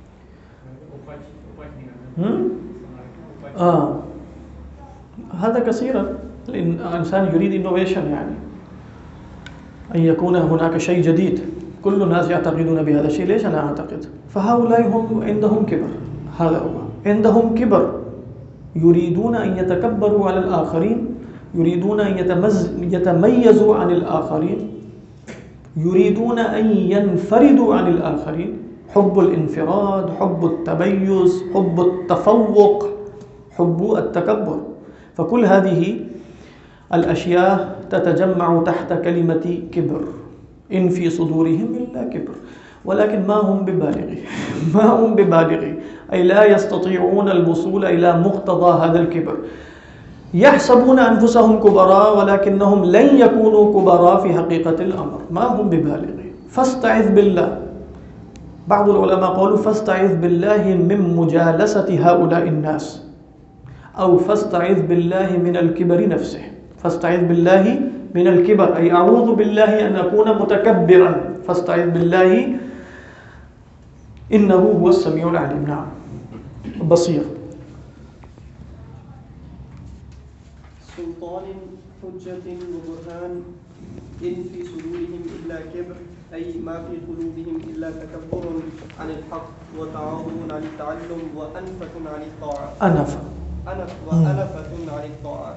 هذا كثيرا الإنسان يريد innovation، يعني أن يكون هناك شيء جديد. كل الناس يعتقدون بهذا الشيء، ليش أنا أعتقد؟ فهؤلاء هم عندهم كبر، هذا هو، عندهم كبر، يريدون أن يتكبروا على الآخرين، يريدون أن يتميزوا عن الآخرين، يريدون أن ينفردوا عن الآخرين. حب الانفراد، حب التميز، حب التفوق، حب التكبر. فكل هذه الأشياء تتجمع تحت كلمة كبر. إن في صدورهم إلا كبر، ولكن ما هم ببالغي، ما هم ببالغي، أي لا يستطيعون الوصول إلى مقتضى هذا الكبر. يحسبون أنفسهم كبراء ولكنهم لن يكونوا كبراء في حقيقة الأمر، ما هم ببالغي. فاستعذ بالله. بعض العلماء قالوا فاستعذ بالله من مجالسة هؤلاء الناس، أو فاستعذ بالله من الكبر نفسه. فاستعذ بالله من الكبر أي أعوذ بالله أن أكون متكبرا، فاستعذ بالله إنه هو السميع العليم. نعم، بصير. سلطان حجة وبرهان إن في صدورهم إلا كبر، أي ما في قلوبهم إلا تكبر عن الحق وتعاظم عن التعلم وأنفة عن الطاعة. وأنفة عن الطاعة.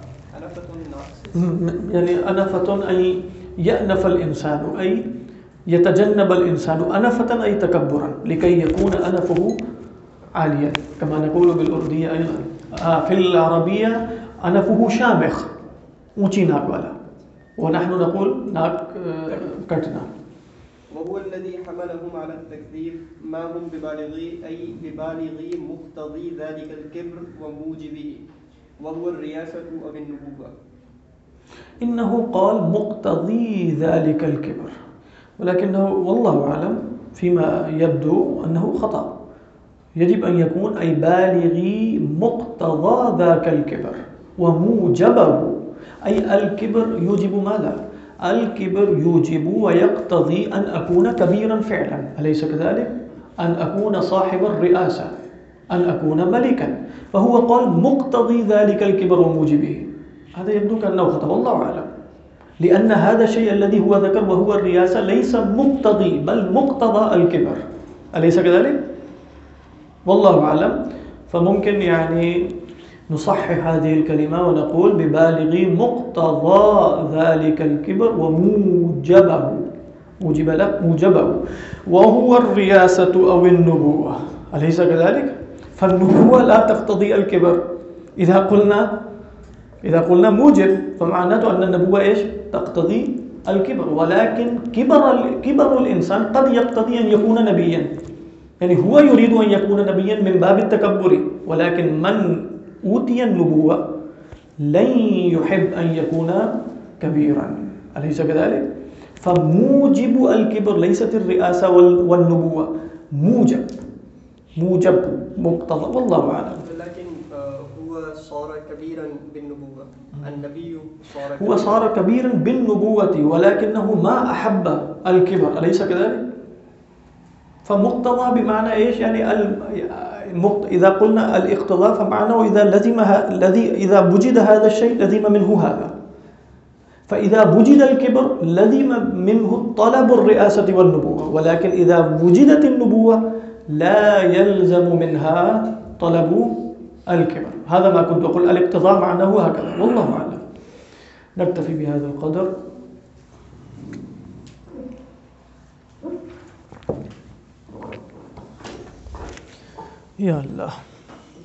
يعني أنفة أي يأنف الإنسان، أي يتجنب الإنسان. أنفة أي تكبرا، لكي يكون أنفه عاليا، كما نقول بالأردية أيضا. في العربية أنفه شامخ، اونچی ناک والا، ونحن نقول ناک کٹنا. وهو الذي حملهم على التكذيب ما هم ببالغي، أي ببالغي مقتضي ذلك الكبر وموجبه، وهو الرياسة أو النبوة. إنه قال مقتضي ذلك الكبر، ولكنه والله أعلم فيما يبدو أنه خطأ. يجب أن يكون أي بالغي مقتضى ذاك الكبر وموجبه، أي الكبر يوجب ماذا؟ الكبر يوجب ويقتضي أن أكون كبيرا فعلا، أليس كذلك؟ أن أكون صاحب الرئاسة، أن أكون ملكا. فهو قال مقتضي ذلك الكبر وموجبه. هذا يبدو كأنه خطأ، والله أعلم، لأن هذا الشيء الذي هو ذكر وهو الرئاسة ليس مقتضي بل مقتضى الكبر، أليس كذلك؟ والله أعلم. فممكن يعني نصحح هذه الكلمة ونقول ببالغ مقتضى ذلك الكبر وموجبه، موجبه، وهو الرياسة أو النبوة، أليس كذلك؟ فالنبوة لا تقتضي الكبر. إذا قلنا موجب فمعناته أن النبوة إيش؟ تقتضي الكبر، ولكن كبر الإنسان قد يقتضي أن يكون نبيا، يعني هو يريد أن يكون نبيا من باب التكبر، ولكن من أوتي النبوة لن يحب أن يكون كبيرا، أليس كذلك؟ فموجب الكبر ليست الرئاسة والنبوة، موجب مقتضى، والله أعلم. لكن هو صار كبيرا بالنبوة، النبي هو صار كبيرا بالنبوة ولكنه ما أحب الكبر، أليس كذلك؟ فمقتضى بمعنى إيش؟ يعني إذا قلنا الاقتضاء فمعناه إذا وجد هذا الشيء لزم منه هذا، فإذا وجد الكبر لزم منه طلب الرئاسة والنبوة، ولكن إذا وجدت النبوة لا يلزم منها طلب الكبر. هذا ما كنت أقول، الاقتضاء معناه هكذا، والله أعلم. نكتفي بهذا القدر. يا الله.